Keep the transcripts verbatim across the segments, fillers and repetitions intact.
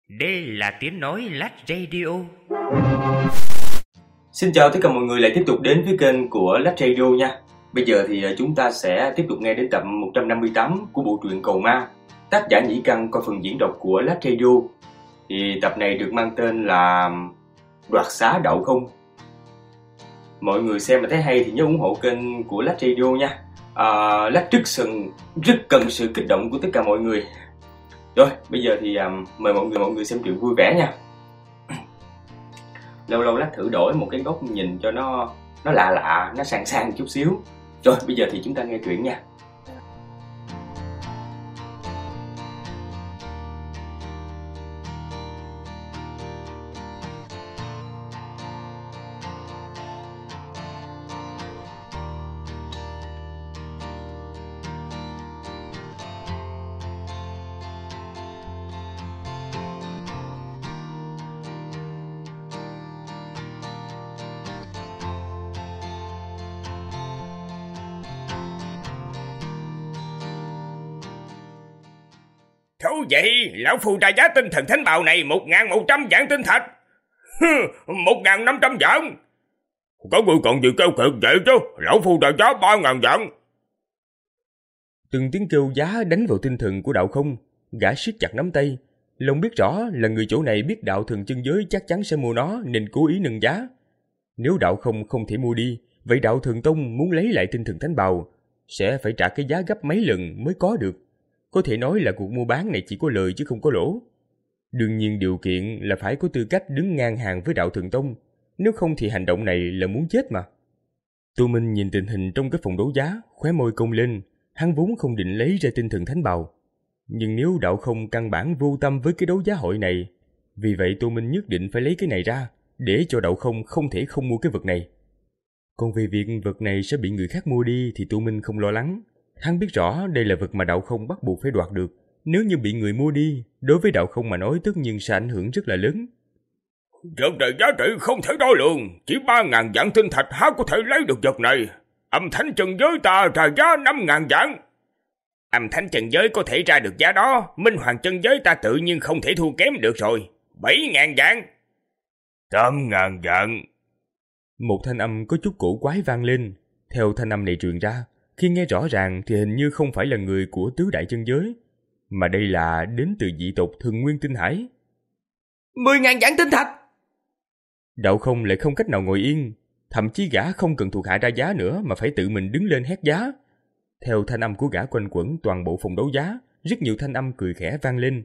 Đây là tiếng nói Lách Radio. Xin chào tất cả mọi người lại tiếp tục đến với kênh của Lách Radio nha. Bây giờ thì chúng ta sẽ tiếp tục nghe đến tập một trăm năm mươi tám của bộ truyện Cầu Ma, tác giả Nhĩ Căn qua phần diễn đọc của Lách Radio. Thì tập này được mang tên là Đoạt Xá Đậu Không. Mọi người xem mà thấy hay thì nhớ ủng hộ kênh của Lách Radio nha. à, Lách rất, sừng, rất cần sự kích động của tất cả mọi người. Rồi, bây giờ thì um, mời mọi người mọi người xem truyện vui vẻ nha. Lâu lâu Lách thử đổi một cái góc nhìn cho nó nó lạ lạ, nó sang sang chút xíu. Rồi, bây giờ thì chúng ta nghe truyện nha. Thú vậy, lão phu ra giá tinh thần thánh bào này một ngàn một trăm vạn tinh thạch. Một ngàn năm trăm vạn. Có người còn gì kêu kiệt vậy chứ, lão phu ra giá ba ngàn vạn. Từng tiếng kêu giá đánh vào tinh thần của Đạo Không. Gã siết chặt nắm tay, lòng biết rõ là người chỗ này biết đạo thần chân giới chắc chắn sẽ mua nó nên cố ý nâng giá. Nếu Đạo Không không thể mua đi, vậy đạo thần tông muốn lấy lại tinh thần thánh bào sẽ phải trả cái giá gấp mấy lần mới có được. Có thể nói là cuộc mua bán này chỉ có lời chứ không có lỗ. Đương nhiên điều kiện là phải có tư cách đứng ngang hàng với đạo thần tông, nếu không thì hành động này là muốn chết mà. Tô Minh nhìn tình hình trong cái phòng đấu giá, khóe môi cong lên. Hắn vốn không định lấy ra tinh thần thánh bào, nhưng nếu Đạo Không căn bản vô tâm với cái đấu giá hội này, vì vậy Tô Minh nhất định phải lấy cái này ra, để cho Đạo Không không thể không mua cái vật này. Còn về việc vật này sẽ bị người khác mua đi thì Tô Minh không lo lắng. Hắn biết rõ đây là vật mà Đạo Không bắt buộc phải đoạt được. Nếu như bị người mua đi, đối với Đạo Không mà nói tất nhiên sẽ ảnh hưởng rất là lớn. Vật này giá trị không thể đo lường, chỉ ba ngàn vạn tinh thạch há có thể lấy được vật này. Âm thánh trần giới ta ra giá năm ngàn vạn. Âm thánh trần giới có thể ra được giá đó, Minh Hoàng chân giới ta tự nhiên không thể thua kém được rồi. Bảy ngàn vạn. Tám ngàn vạn. Một thanh âm có chút cổ quái vang lên. Theo thanh âm này truyền ra, khi nghe rõ ràng thì hình như không phải là người của tứ đại chân giới, mà đây là đến từ dị tộc Thần Nguyên Tinh Hải. Mười ngàn vạn tinh thạch. Đạo Không lại không cách nào ngồi yên, thậm chí gã không cần thuộc hạ ra giá nữa mà phải tự mình đứng lên hét giá. Theo thanh âm của gã quanh quẩn toàn bộ phòng đấu giá, rất nhiều thanh âm cười khẽ vang lên.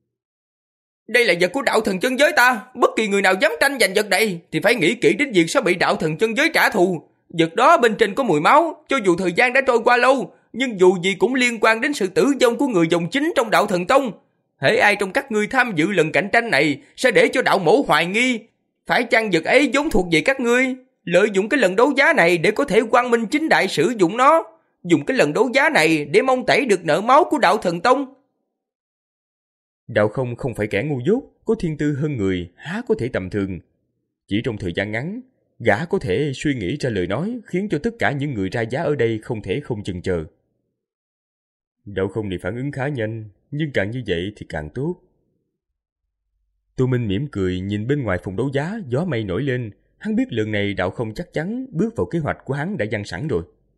Đây là vật của đạo thần chân giới ta, bất kỳ người nào dám tranh giành vật này thì phải nghĩ kỹ đến việc sẽ bị đạo thần chân giới trả thù. Vật đó bên trên có mùi máu, cho dù thời gian đã trôi qua lâu, nhưng dù gì cũng liên quan đến sự tử vong của người dòng chính trong đạo thần tông. Hễ ai trong các ngươi tham dự lần cạnh tranh này sẽ để cho đạo mẫu hoài nghi, phải chăng vật ấy vốn thuộc về các ngươi, lợi dụng cái lần đấu giá này để có thể quang minh chính đại sử dụng nó, dùng cái lần đấu giá này để mong tẩy được nợ máu của đạo thần tông. Đạo Không không phải kẻ ngu dốt, có thiên tư hơn người, há có thể tầm thường. Chỉ trong thời gian ngắn, gã có thể suy nghĩ ra lời nói khiến cho tất cả những người ra giá ở đây không thể không chần chờ. Đạo Không này phản ứng khá nhanh, nhưng càng như vậy thì càng tốt. Tô Minh mỉm cười nhìn bên ngoài phòng đấu giá, gió mây nổi lên. Hắn biết lần này Đạo Không chắc chắn bước vào kế hoạch của hắn đã dang sẵn rồi.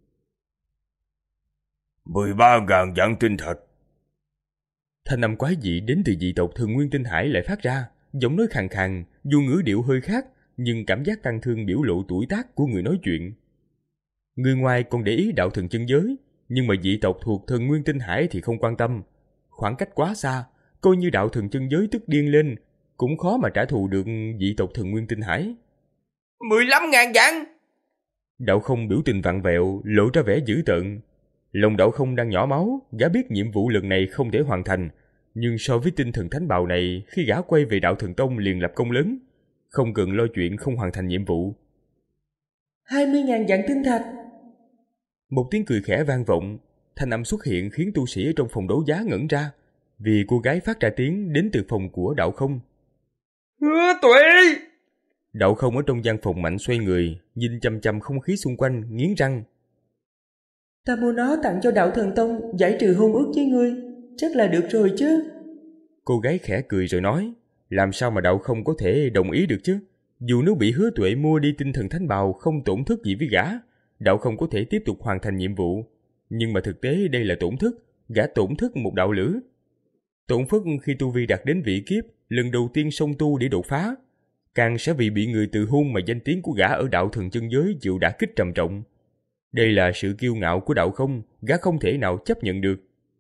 Mười ba ngàn vạn tinh thạch. Thanh âm quái dị đến từ dị tộc Thần Nguyên Tinh Hải lại phát ra, giọng nói khàn khàn, dù ngữ điệu hơi khác, nhưng cảm giác tăng thương biểu lộ tuổi tác của người nói chuyện. Người ngoài còn để ý đạo thần chân giới, nhưng mà dị tộc thuộc Thần Nguyên Tinh Hải thì không quan tâm. Khoảng cách quá xa, coi như đạo thần chân giới tức điên lên, cũng khó mà trả thù được dị tộc Thần Nguyên Tinh Hải. Mười lăm ngàn vạn. Đạo Không biểu tình vặn vẹo, lộ ra vẻ dữ tợn. Lòng Đạo Không đang nhỏ máu, gã biết nhiệm vụ lần này không thể hoàn thành, nhưng so với tinh thần thánh bào này, khi gã quay về đạo thần tông liền lập công lớn, không cần lo chuyện không hoàn thành nhiệm vụ. Hai mươi ngàn vạn tinh thạch. Một tiếng cười khẽ vang vọng, thanh âm xuất hiện khiến tu sĩ ở trong phòng đấu giá ngẩn ra, vì cô gái phát ra tiếng đến từ phòng của Đạo Không. Hứa Tuệ! Đạo Không ở trong gian phòng mạnh xoay người, nhìn chăm chăm không khí xung quanh, nghiến răng. Ta mua nó tặng cho đạo thần tông, giải trừ hôn ước với ngươi, chắc là được rồi chứ. Cô gái khẽ cười rồi nói. Làm sao mà đạo không có thể đồng ý được chứ? Dù nếu bị Hứa Tuệ mua đi tinh thần thánh bào không tổn thất gì với gã, đạo không có thể tiếp tục hoàn thành nhiệm vụ. Nhưng mà thực tế đây là tổn thất, gã tổn thất một đạo lửa. Tổn thất khi tu vi đạt đến vị kiếp, lần đầu tiên song tu để đột phá. Càng sẽ vì bị người từ hôn mà danh tiếng của gã ở đạo thần chân giới chịu đả kích trầm trọng. Đây là sự kiêu ngạo của đạo không, gã không thể nào chấp nhận được.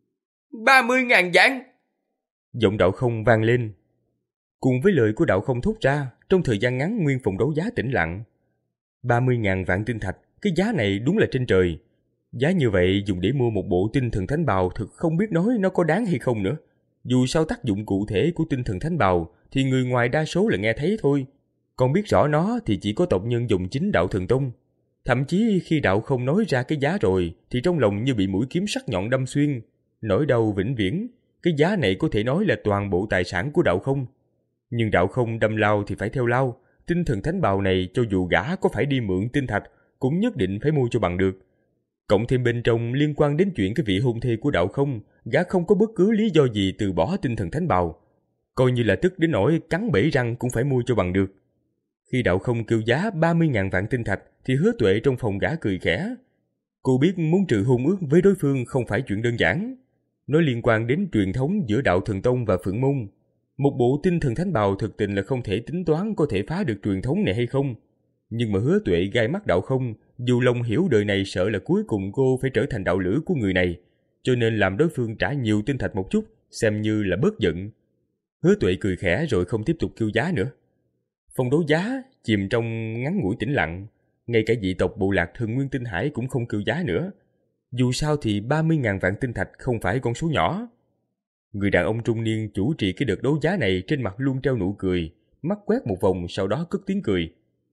ba mươi ngàn vạn! Giọng đạo không vang lên. Cùng với lời của đạo không thốt ra, trong thời gian ngắn nguyên phòng đấu giá tĩnh lặng. ba mươi ngàn vạn tinh thạch, cái giá này đúng là trên trời. Giá như vậy dùng để mua một bộ tinh thần thánh bào thực không biết nói nó có đáng hay không nữa. Dù sao tác dụng cụ thể của tinh thần thánh bào thì người ngoài đa số là nghe thấy thôi. Còn biết rõ nó thì chỉ có tộc nhân dùng chính đạo thần tông. Thậm chí khi đạo không nói ra cái giá rồi thì trong lòng như bị mũi kiếm sắc nhọn đâm xuyên. Nỗi đau vĩnh viễn, cái giá này có thể nói là toàn bộ tài sản của đạo không. Nhưng đạo không đâm lao thì phải theo lao. Tinh thần thánh bào này cho dù gã có phải đi mượn tinh thạch cũng nhất định phải mua cho bằng được. Cộng thêm bên trong liên quan đến chuyện cái vị hôn thê của đạo không, gã không có bất cứ lý do gì từ bỏ tinh thần thánh bào. Coi như là tức đến nỗi cắn bể răng cũng phải mua cho bằng được. Khi đạo không kêu giá ba mươi ngàn vạn tinh thạch thì Hứa Tuệ trong phòng gã cười khẽ. Cô biết muốn trừ hôn ước với đối phương không phải chuyện đơn giản. Nó liên quan đến truyền thống giữa đạo thần tông và Phượng Môn. Một bộ tinh thần thánh bào thực tình là không thể tính toán có thể phá được truyền thống này hay không. Nhưng mà Hứa Tuệ gai mắt đạo không, dù lòng hiểu đời này sợ là cuối cùng cô phải trở thành đạo lữ của người này, cho nên làm đối phương trả nhiều tinh thạch một chút, xem như là bớt giận. Hứa Tuệ cười khẽ rồi không tiếp tục kêu giá nữa. Phòng đấu giá chìm trong ngắn ngủi tĩnh lặng, ngay cả dị tộc bộ lạc Thần Nguyên Tinh Hải cũng không kêu giá nữa. Dù sao thì ba mươi ngàn vạn tinh thạch không phải con số nhỏ. Người đàn ông trung niên chủ trì cái đợt đấu giá này trên mặt luôn treo nụ cười, mắt quét một vòng sau đó cất tiếng cười.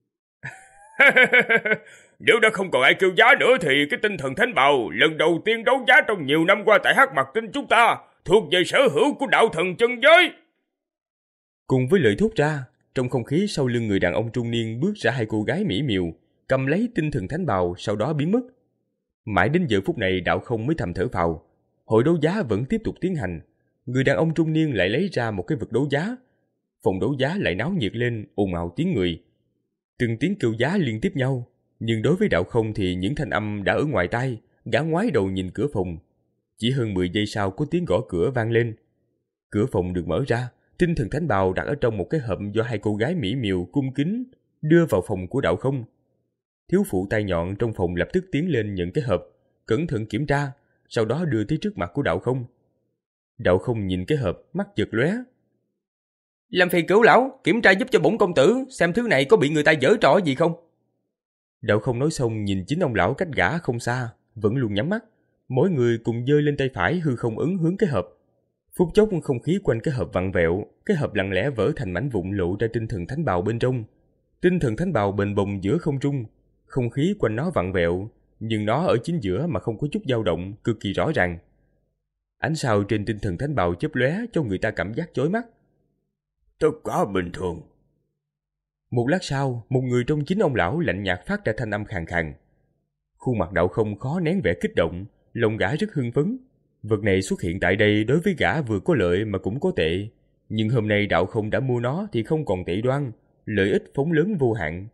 Nếu đã không còn ai kêu giá nữa thì cái tinh thần thánh bào lần đầu tiên đấu giá trong nhiều năm qua tại Hắc Mặc Tinh chúng ta thuộc về sở hữu của đạo thần chân giới. Cùng với lời thốt ra, trong không khí sau lưng người đàn ông trung niên bước ra hai cô gái mỹ miều, cầm lấy tinh thần thánh bào sau đó biến mất. Mãi đến giờ phút này đạo không mới thầm thở phào. Hội đấu giá vẫn tiếp tục tiến hành. Người đàn ông trung niên lại lấy ra một cái vật đấu giá. Phòng đấu giá lại náo nhiệt lên, ồn ào tiếng người. Từng tiếng kêu giá liên tiếp nhau. Nhưng đối với đạo không thì những thanh âm đã ở ngoài tai. Gã ngoái đầu nhìn cửa phòng. Chỉ hơn mười giây sau có tiếng gõ cửa vang lên. Cửa phòng được mở ra. Tinh thần thánh bào đặt ở trong một cái hộp do hai cô gái mỹ miều cung kính đưa vào phòng của đạo không. Thiếu phụ tay nhọn trong phòng lập tức tiến lên nhận cái hộp, cẩn thận kiểm tra, sau đó đưa tới trước mặt của đạo không. Đạo không nhìn cái hộp, mắt chợt lóe. Làm phiền cửu lão, kiểm tra giúp cho bổn công tử, xem thứ này có bị người ta giở trò gì không. Đạo không nói xong nhìn chính ông lão cách gã không xa, vẫn luôn nhắm mắt. Mỗi người cùng giơ lên tay phải hư không ấn hướng cái hộp. Phút chốc không khí quanh cái hộp vặn vẹo, cái hộp lặng lẽ vỡ thành mảnh vụn lộ ra tinh thần thánh bào bên trong. Tinh thần thánh bào bềnh bồng giữa không trung, không khí quanh nó vặn vẹo, nhưng nó ở chính giữa mà không có chút dao động, cực kỳ rõ ràng. Ánh sao trên tinh thần thánh bào chớp lóe cho người ta cảm giác chói mắt. Tất cả bình thường. Một lát sau, một người trong chính ông lão lạnh nhạt phát ra thanh âm khàn khàn. Khuôn mặt đạo không khó nén vẻ kích động, lòng gã rất hưng phấn. Vật này xuất hiện tại đây đối với gã vừa có lợi mà cũng có tệ. Nhưng hôm nay đạo không đã mua nó thì không còn tệ đoan, lợi ích phóng lớn vô hạn.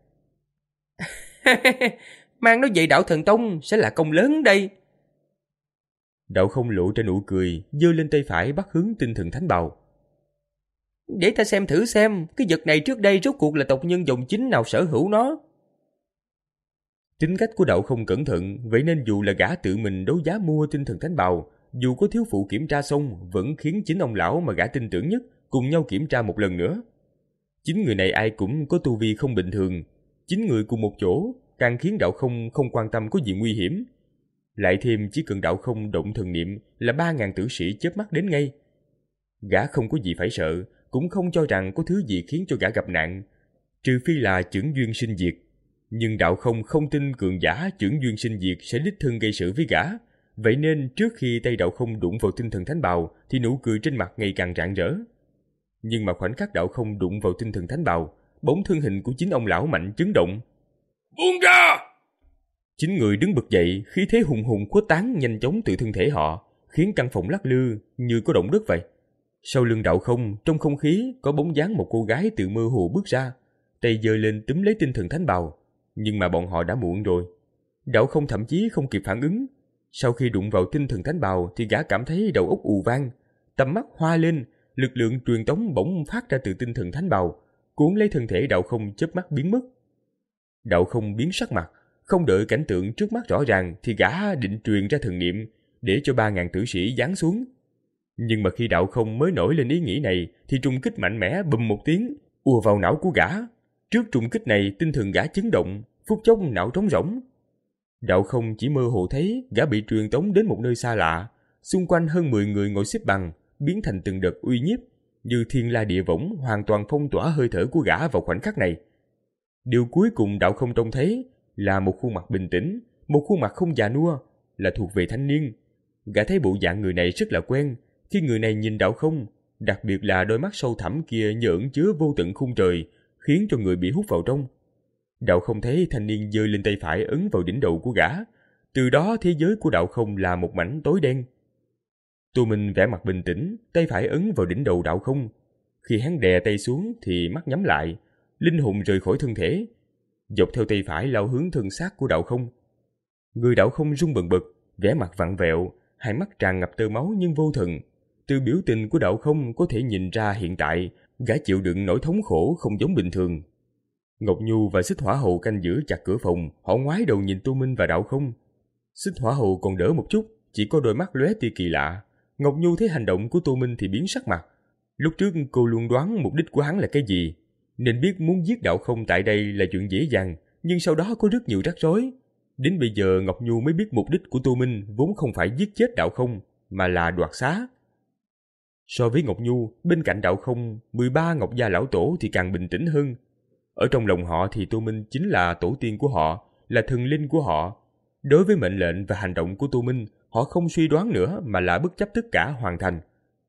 Mang nó về đạo thần tông sẽ là công lớn đây. Đạo không lộ ra nụ cười, giơ lên tay phải bắt hướng tinh thần thánh bào. Để ta xem thử xem, cái vật này trước đây rốt cuộc là tộc nhân dòng chính nào sở hữu nó. Tính cách của đạo không cẩn thận, vậy nên dù là gã tự mình đấu giá mua tinh thần thánh bào, dù có thiếu phụ kiểm tra xong, vẫn khiến chính ông lão mà gã tin tưởng nhất cùng nhau kiểm tra một lần nữa. Chính người này ai cũng có tu vi không bình thường, chính người cùng một chỗ càng khiến đạo không không quan tâm có gì nguy hiểm. Lại thêm chỉ cần đạo không động thần niệm là ba ngàn tử sĩ chớp mắt đến ngay. Gã không có gì phải sợ, cũng không cho rằng có thứ gì khiến cho gã gặp nạn, trừ phi là chưởng duyên sinh diệt. Nhưng đạo không không tin cường giả chưởng duyên sinh diệt sẽ đích thân gây sự với gã. Vậy nên trước khi tay đạo không đụng vào tinh thần thánh bào thì nụ cười trên mặt ngày càng rạng rỡ. Nhưng mà khoảnh khắc đạo không đụng vào tinh thần thánh bào, bóng thân hình của chính ông lão mạnh chấn động. Buông ra! Chính người đứng bật dậy, khí thế hùng hùng khuếch tán nhanh chóng từ thân thể họ, khiến căn phòng lắc lư như có động đất vậy. Sau lưng Đạo Không, trong không khí có bóng dáng một cô gái từ mơ hồ bước ra, tay giơ lên túm lấy tinh thần thánh bào, nhưng mà bọn họ đã muộn rồi. Đạo Không thậm chí không kịp phản ứng. Sau khi đụng vào tinh thần thánh bào thì gã cảm thấy đầu óc ù vang, tầm mắt hoa lên, lực lượng truyền tống bỗng phát ra từ tinh thần thánh bào, cuốn lấy thân thể Đạo Không chớp mắt biến mất. Đạo Không biến sắc mặt, không đợi cảnh tượng trước mắt rõ ràng thì gã định truyền ra thần niệm để cho ba ngàn tử sĩ giáng xuống. Nhưng mà khi Đạo Không mới nổi lên ý nghĩ này thì trùng kích mạnh mẽ bùm một tiếng ùa vào não của gã. Trước trùng kích này, tinh thần gã chấn động, phút chốc não trống rỗng. Đạo Không chỉ mơ hồ thấy gã bị truyền tống đến một nơi xa lạ, xung quanh hơn mười người ngồi xếp bằng, biến thành từng đợt uy nhiếp, như thiên la địa võng hoàn toàn phong tỏa hơi thở của gã vào khoảnh khắc này. Điều cuối cùng Đạo Không trông thấy là một khuôn mặt bình tĩnh, một khuôn mặt không già nua, là thuộc về thanh niên. Gã thấy bộ dạng người này rất là quen, khi người này nhìn Đạo Không, đặc biệt là đôi mắt sâu thẳm kia nhởn chứa vô tận khung trời, khiến cho người bị hút vào trong. Đạo Không thấy thanh niên giơ lên tay phải ấn vào đỉnh đầu của gã, từ đó thế giới của Đạo Không là một mảnh tối đen. Tô Minh vẻ mặt bình tĩnh, tay phải ấn vào đỉnh đầu Đạo Không. Khi hắn đè tay xuống thì mắt nhắm lại, linh hồn rời khỏi thân thể, dọc theo tay phải lao hướng thân xác của Đạo Không. Người Đạo Không run bần bật, vẻ mặt vặn vẹo, hai mắt tràn ngập tơ máu nhưng vô thần. Từ biểu tình của Đạo Không có thể nhìn ra hiện tại gã chịu đựng nỗi thống khổ không giống bình thường. Ngọc Nhu và Xích Hỏa Hầu canh giữ chặt cửa phòng, họ ngoái đầu nhìn Tô Minh và Đạo Không. Xích Hỏa Hầu còn đỡ một chút, chỉ có đôi mắt lóe tia kỳ lạ. Ngọc Nhu thấy hành động của Tô Minh thì biến sắc mặt. Lúc trước cô luôn đoán mục đích của hắn là cái gì, nên biết muốn giết Đạo Không tại đây là chuyện dễ dàng, nhưng sau đó có rất nhiều rắc rối. Đến bây giờ Ngọc Nhu mới biết mục đích của Tô Minh vốn không phải giết chết Đạo Không, mà là đoạt xá. So với Ngọc Nhu, bên cạnh Đạo Không, mười ba Ngọc Gia Lão Tổ thì càng bình tĩnh hơn. Ở trong lòng họ thì Tô Minh chính là tổ tiên của họ, là thần linh của họ. Đối với mệnh lệnh và hành động của Tô Minh, họ không suy đoán nữa mà là bất chấp tất cả hoàn thành.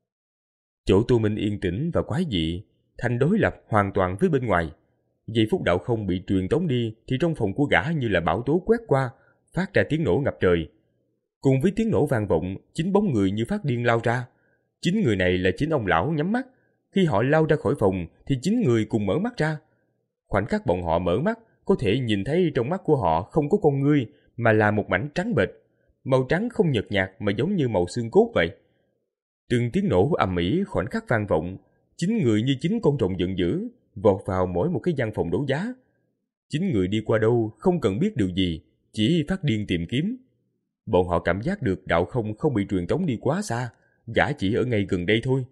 Chỗ Tô Minh yên tĩnh và quái dị, thành đối lập hoàn toàn với bên ngoài. Giây phút Đạo Không bị truyền tống đi thì trong phòng của gã như là bão tố quét qua, phát ra tiếng nổ ngập trời. Cùng với tiếng nổ vang vọng, chính bóng người như phát điên lao ra. Chính người này là chính ông lão nhắm mắt. Khi họ lao ra khỏi phòng thì chính người cùng mở mắt ra. Khoảnh khắc bọn họ mở mắt, có thể nhìn thấy trong mắt của họ không có con ngươi mà là một mảnh trắng bệch. Màu trắng không nhợt nhạt mà giống như màu xương cốt vậy. Từng tiếng nổ ầm ĩ khoảnh khắc vang vọng, chính người như chính con rồng giận dữ vọt vào mỗi một cái gian phòng đấu giá. Chính người đi qua đâu không cần biết điều gì, chỉ phát điên tìm kiếm. Bọn họ cảm giác được Đạo Không không bị truyền tống đi quá xa, gã chỉ ở ngay gần đây thôi.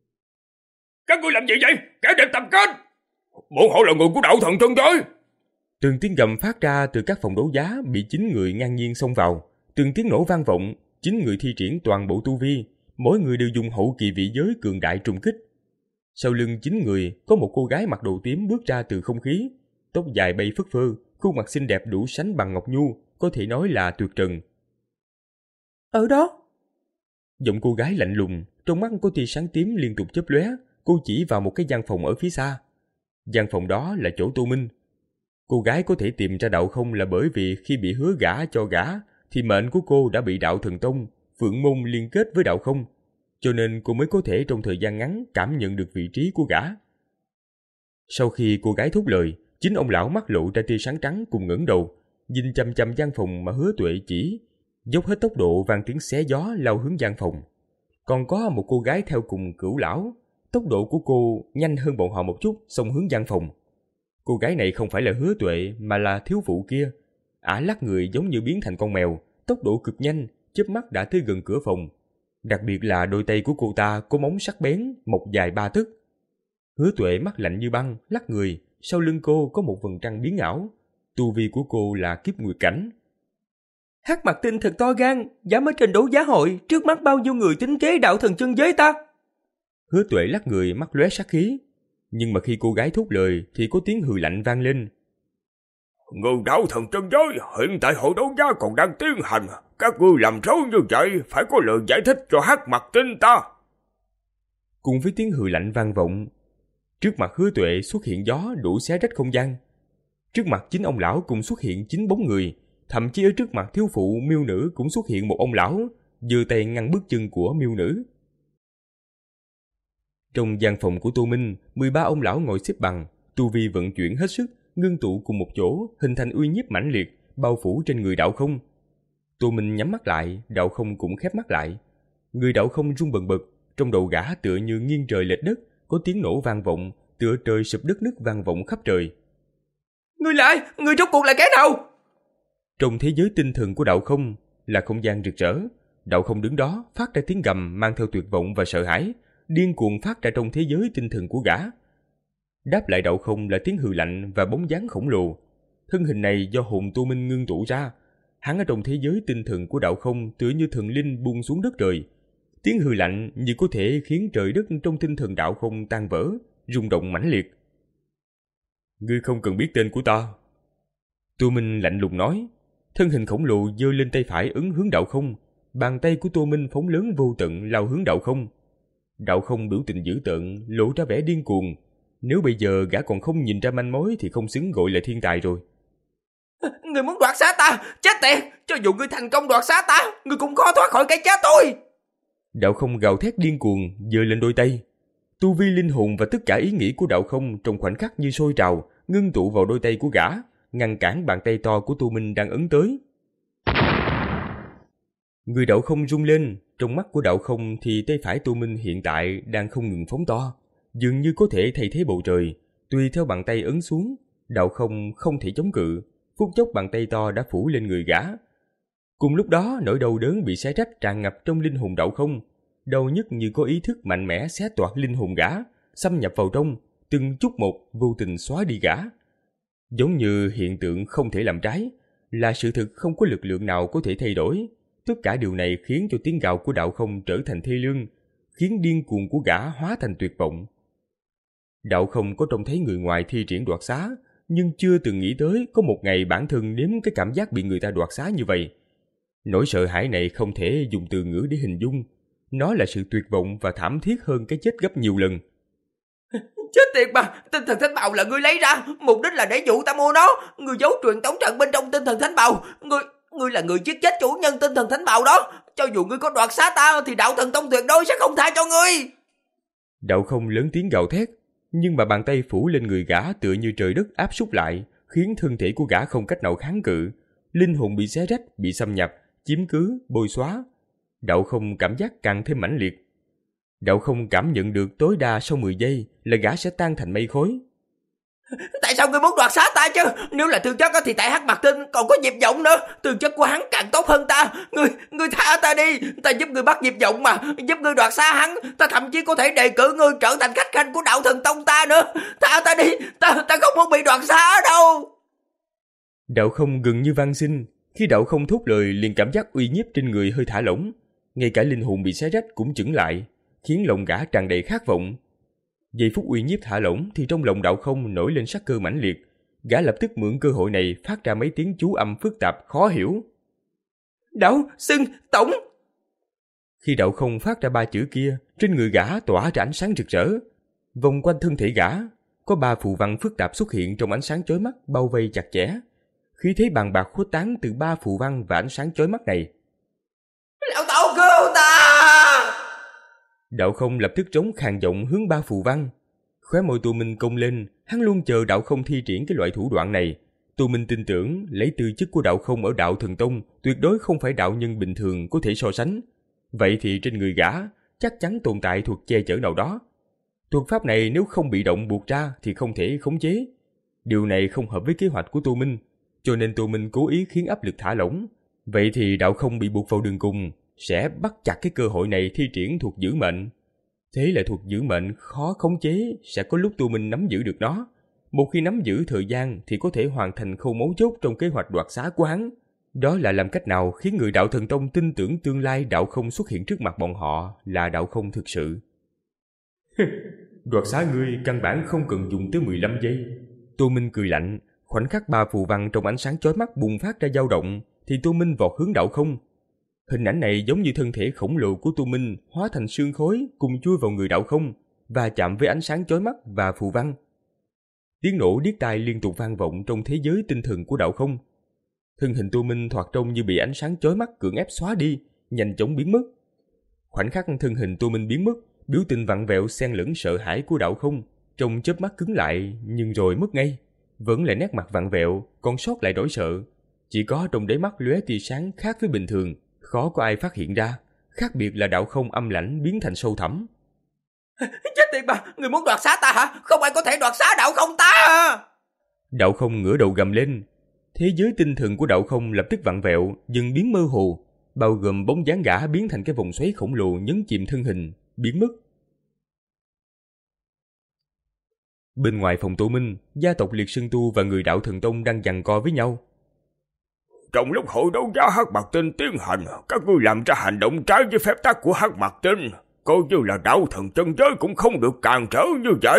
Các ngươi làm gì vậy? Kẻ địch tập kích! Bọn họ là người của đạo thần chân giới! Từng tiếng gầm phát ra từ các phòng đấu giá bị chính người ngang nhiên xông vào. Từng tiếng nổ vang vọng, chính người thi triển toàn bộ tu vi, mỗi người đều dùng hậu kỳ vị giới cường đại trùng kích. Sau lưng chính người có một cô gái mặc đồ tím bước ra từ không khí, tóc dài bay phất phơ, khuôn mặt xinh đẹp đủ sánh bằng Ngọc Nhu, có thể nói là tuyệt trần. Ở đó. Giọng cô gái lạnh lùng, trong mắt có tia sáng tím liên tục chớp lóe, cô chỉ vào một cái gian phòng ở phía xa. Gian phòng đó là chỗ Tô Minh. Cô gái có thể tìm ra Đạo Không là bởi vì khi bị hứa gả cho gả thì mệnh của cô đã bị Đạo Thần Tông, Phượng Môn liên kết với Đạo Không, cho nên cô mới có thể trong thời gian ngắn cảm nhận được vị trí của gã. Sau khi cô gái thốt lời, chính ông lão mắt lộ ra tia sáng trắng cùng ngẩng đầu, nhìn chằm chằm gian phòng mà Hứa Tuệ chỉ, dốc hết tốc độ vang tiếng xé gió lao hướng gian phòng. Còn có một cô gái theo cùng Cửu lão, tốc độ của cô nhanh hơn bọn họ một chút, xông hướng gian phòng. Cô gái này không phải là Hứa Tuệ mà là thiếu phụ kia. Ả lắc người giống như biến thành con mèo, tốc độ cực nhanh, chớp mắt đã tới gần cửa phòng. Đặc biệt là đôi tay của cô ta có móng sắc bén, mọc dài ba tấc. Hứa Tuệ mắt lạnh như băng, lắc người, sau lưng cô có một vầng trăng biến ảo. Tu vi của cô là kiếp nguyệt cảnh. Hắc Mặc Tinh thật to gan, dám ở trên đấu giá hội, trước mắt bao nhiêu người tính kế đạo thần chân giới ta. Hứa Tuệ lắc người, mắt lóe sát khí. Nhưng mà khi cô gái thốt lời thì có tiếng hừ lạnh vang lên. Người đạo thần chân giới, hiện tại hội đấu giá còn đang tiến hành. Các ngươi làm xấu như vậy, phải có lời giải thích cho Hắc Mặc Tinh ta. Cùng với tiếng hừ lạnh vang vọng, trước mặt Hứa Tuệ xuất hiện gió đủ xé rách không gian. Trước mặt chính ông lão cũng xuất hiện chín bóng người, thậm chí ở trước mặt thiếu phụ miêu nữ cũng xuất hiện một ông lão, giơ tay ngăn bước chân của miêu nữ. Trong gian phòng của Tô Minh, mười ba ông lão ngồi xếp bằng, tu vi vận chuyển hết sức, ngưng tụ cùng một chỗ, hình thành uy nhiếp mãnh liệt, bao phủ trên người Đạo Không. Tô Minh nhắm mắt lại, Đạo Không cũng khép mắt lại. Người Đạo Không rung bần bật, trong đầu gã tựa như nghiêng trời lệch đất, có tiếng nổ vang vọng, tựa trời sụp đất nứt vang vọng khắp trời. Người lại, người rốt cuộc là kẻ nào? Trong thế giới tinh thần của Đạo Không là không gian rực rỡ. Đạo Không đứng đó phát ra tiếng gầm mang theo tuyệt vọng và sợ hãi, điên cuồng phát ra trong thế giới tinh thần của gã. Đáp lại Đạo Không là tiếng hừ lạnh và bóng dáng khổng lồ. Thân hình này do hồn Tô Minh ngưng tụ ra. Hắn ở trong thế giới tinh thần của Đạo Không tựa như thần linh buông xuống đất trời. Tiếng hừ lạnh như có thể khiến trời đất trong tinh thần Đạo Không tan vỡ, rung động mãnh liệt. Ngươi không cần biết tên của ta. Tô Minh lạnh lùng nói. Thân hình khổng lồ giơ lên tay phải ấn hướng Đạo Không. Bàn tay của Tô Minh phóng lớn vô tận lao hướng Đạo Không. Đạo Không biểu tình dữ tợn, lộ ra vẻ điên cuồng. Nếu bây giờ gã còn không nhìn ra manh mối thì không xứng gọi là thiên tài rồi. Người muốn đoạt xá ta, chết tiệt! Cho dù ngươi thành công đoạt xá ta, ngươi cũng khó thoát khỏi cái chết tôi. Đạo Không gào thét điên cuồng, giơ lên đôi tay. Tu vi linh hồn và tất cả ý nghĩ của Đạo Không trong khoảnh khắc như sôi trào, ngưng tụ vào đôi tay của gã, ngăn cản bàn tay to của Tô Minh đang ấn tới. Người Đạo Không rung lên, trong mắt của Đạo Không thì tay phải Tô Minh hiện tại đang không ngừng phóng to, dường như có thể thay thế bầu trời. Tùy theo bàn tay ấn xuống, Đạo Không không thể chống cự, phút chốc bàn tay to đã phủ lên người gã. Cùng lúc đó, nỗi đau đớn bị xé rách tràn ngập trong linh hồn Đạo Không, đau nhức như có ý thức mạnh mẽ xé toạc linh hồn gã, xâm nhập vào trong, từng chút một vô tình xóa đi gã. Giống như hiện tượng không thể làm trái, là sự thực không có lực lượng nào có thể thay đổi. Tất cả điều này khiến cho tiếng gào của Đạo Không trở thành thê lương, khiến điên cuồng của gã hóa thành tuyệt vọng. Đạo Không có trông thấy người ngoài thi triển đoạt xá, nhưng chưa từng nghĩ tới có một ngày bản thân nếm cái cảm giác bị người ta đoạt xá như vậy. Nỗi sợ hãi này không thể dùng từ ngữ để hình dung, nó là sự tuyệt vọng và thảm thiết hơn cái chết gấp nhiều lần. Chết tiệt mà, tinh thần thánh bào là ngươi lấy ra, mục đích là để dụ ta mua nó. Ngươi giấu truyền tống trận bên trong tinh thần thánh bào. Ngươi, ngươi là người giết chết chủ nhân tinh thần thánh bào đó. Cho dù ngươi có đoạt xá ta thì đạo thần tông tuyệt đối sẽ không tha cho ngươi. Đạo Không lớn tiếng gào thét, nhưng mà bàn tay phủ lên người gã tựa như trời đất áp súc lại, khiến thân thể của gã không cách nào kháng cự. Linh hồn bị xé rách, bị xâm nhập, chiếm cứ, bôi xóa. Đạo Không cảm giác càng thêm mãnh liệt. Đạo Không cảm nhận được tối đa sau mười giây là gã sẽ tan thành mây khói. Tại sao ngươi muốn đoạt xá ta chứ? nếu là tư chất thì tại Hắc Mặc Tinh còn có Diệp Vọng nữa. Tư chất của hắn càng tốt hơn ta. Ngươi, ngươi tha ta đi. Ta giúp ngươi bắt Diệp Vọng mà. Giúp ngươi đoạt xá hắn. Ta thậm chí có thể đề cử ngươi trở thành khách khanh của đạo thần tông ta nữa. Tha ta đi. Ta, ta không muốn bị đoạt xá đâu. Đạo Không gần như van xin. Khi Đạo Không thốt lời liền cảm giác uy nhiếp trên người hơi thả lỏng. Ngay cả linh hồn bị xé rách cũng chững lại, khiến lòng gã tràn đầy khát vọng. Giây phút uy nhiếp thả lỏng thì trong lòng Đạo Không nổi lên sắc cơ mãnh liệt. Gã lập tức mượn cơ hội này phát ra mấy tiếng chú âm phức tạp khó hiểu. Đạo, xưng, tổng. Khi Đạo Không phát ra ba chữ kia, trên người gã tỏa ra ánh sáng rực rỡ. Vòng quanh thân thể gã, có ba phù văn phức tạp xuất hiện trong ánh sáng chói mắt bao vây chặt chẽ. Khí thế bàn bạc khuếch tán từ ba phù văn và ánh sáng chói mắt này. Lão Tổ cứu ta! Đạo Không lập tức trống khàn giọng hướng ba phù văn. Khóe môi Tô Minh cong lên, hắn luôn chờ Đạo Không thi triển cái loại thủ đoạn này. Tô Minh tin tưởng lấy tư chất của Đạo Không ở đạo thần tông tuyệt đối không phải đạo nhân bình thường có thể so sánh. Vậy thì trên người gã chắc chắn tồn tại thuật che chở nào đó. Thuật pháp này nếu không bị động buộc ra thì không thể khống chế. Điều này không hợp với kế hoạch của Tô Minh, cho nên Tô Minh cố ý khiến áp lực thả lỏng. Vậy thì Đạo Không bị buộc vào đường cùng, sẽ bắt chặt cái cơ hội này thi triển thuật giữ mệnh. Thế là thuật giữ mệnh khó khống chế, sẽ có lúc Tô Minh nắm giữ được nó. Một khi nắm giữ thời gian thì có thể hoàn thành khâu mấu chốt trong kế hoạch đoạt xá của hắn. Đó là làm cách nào khiến người đạo thần tông tin tưởng tương lai Đạo Không xuất hiện trước mặt bọn họ là Đạo Không thực sự. Đoạt xá ngươi căn bản không cần dùng tới mười lăm giây. Tô Minh cười lạnh, khoảnh khắc ba phù văn trong ánh sáng chói mắt bùng phát ra dao động, thì Tô Minh vọt hướng Đạo Không. Hình ảnh này giống như thân thể khổng lồ của Tô Minh hóa thành sương khói cùng chui vào người Đạo Không và chạm với ánh sáng chói mắt và phù văn. Tiếng nổ điếc tai liên tục vang vọng trong thế giới tinh thần của Đạo Không. Thân hình Tô Minh thoạt trông như bị ánh sáng chói mắt cưỡng ép xóa đi, nhanh chóng biến mất. Khoảnh khắc thân hình Tô Minh biến mất, biểu tình vặn vẹo xen lẫn sợ hãi của Đạo Không, trong chớp mắt cứng lại nhưng rồi mất ngay. Vẫn là nét mặt vặn vẹo, còn sót lại nỗi sợ. Chỉ có trong đáy mắt lóe tia sáng khác với bình thường, khó có ai phát hiện ra. Khác biệt là Đạo Không âm lãnh biến thành sâu thẳm. Chết tiệt bà, người muốn đoạt xá ta hả? Không ai có thể đoạt xá Đạo Không ta à? Đạo Không ngửa đầu gầm lên. Thế giới tinh thần của Đạo Không lập tức vặn vẹo, dần biến mơ hồ, bao gồm bóng dáng gã biến thành cái vòng xoáy khổng lồ nhấn chìm thân hình, biến mất. Bên ngoài phòng Tô Minh, gia tộc Liệt Sơn Tu và người Đạo Thần Tông đang giằng co với nhau. Trong lúc hội đấu giá Hắc Mạc Tinh tiến hành, các ngươi làm ra hành động trái với phép tắc của Hắc Mạc Tinh, coi như là Đạo Thần chân giới cũng không được cản trở như vậy.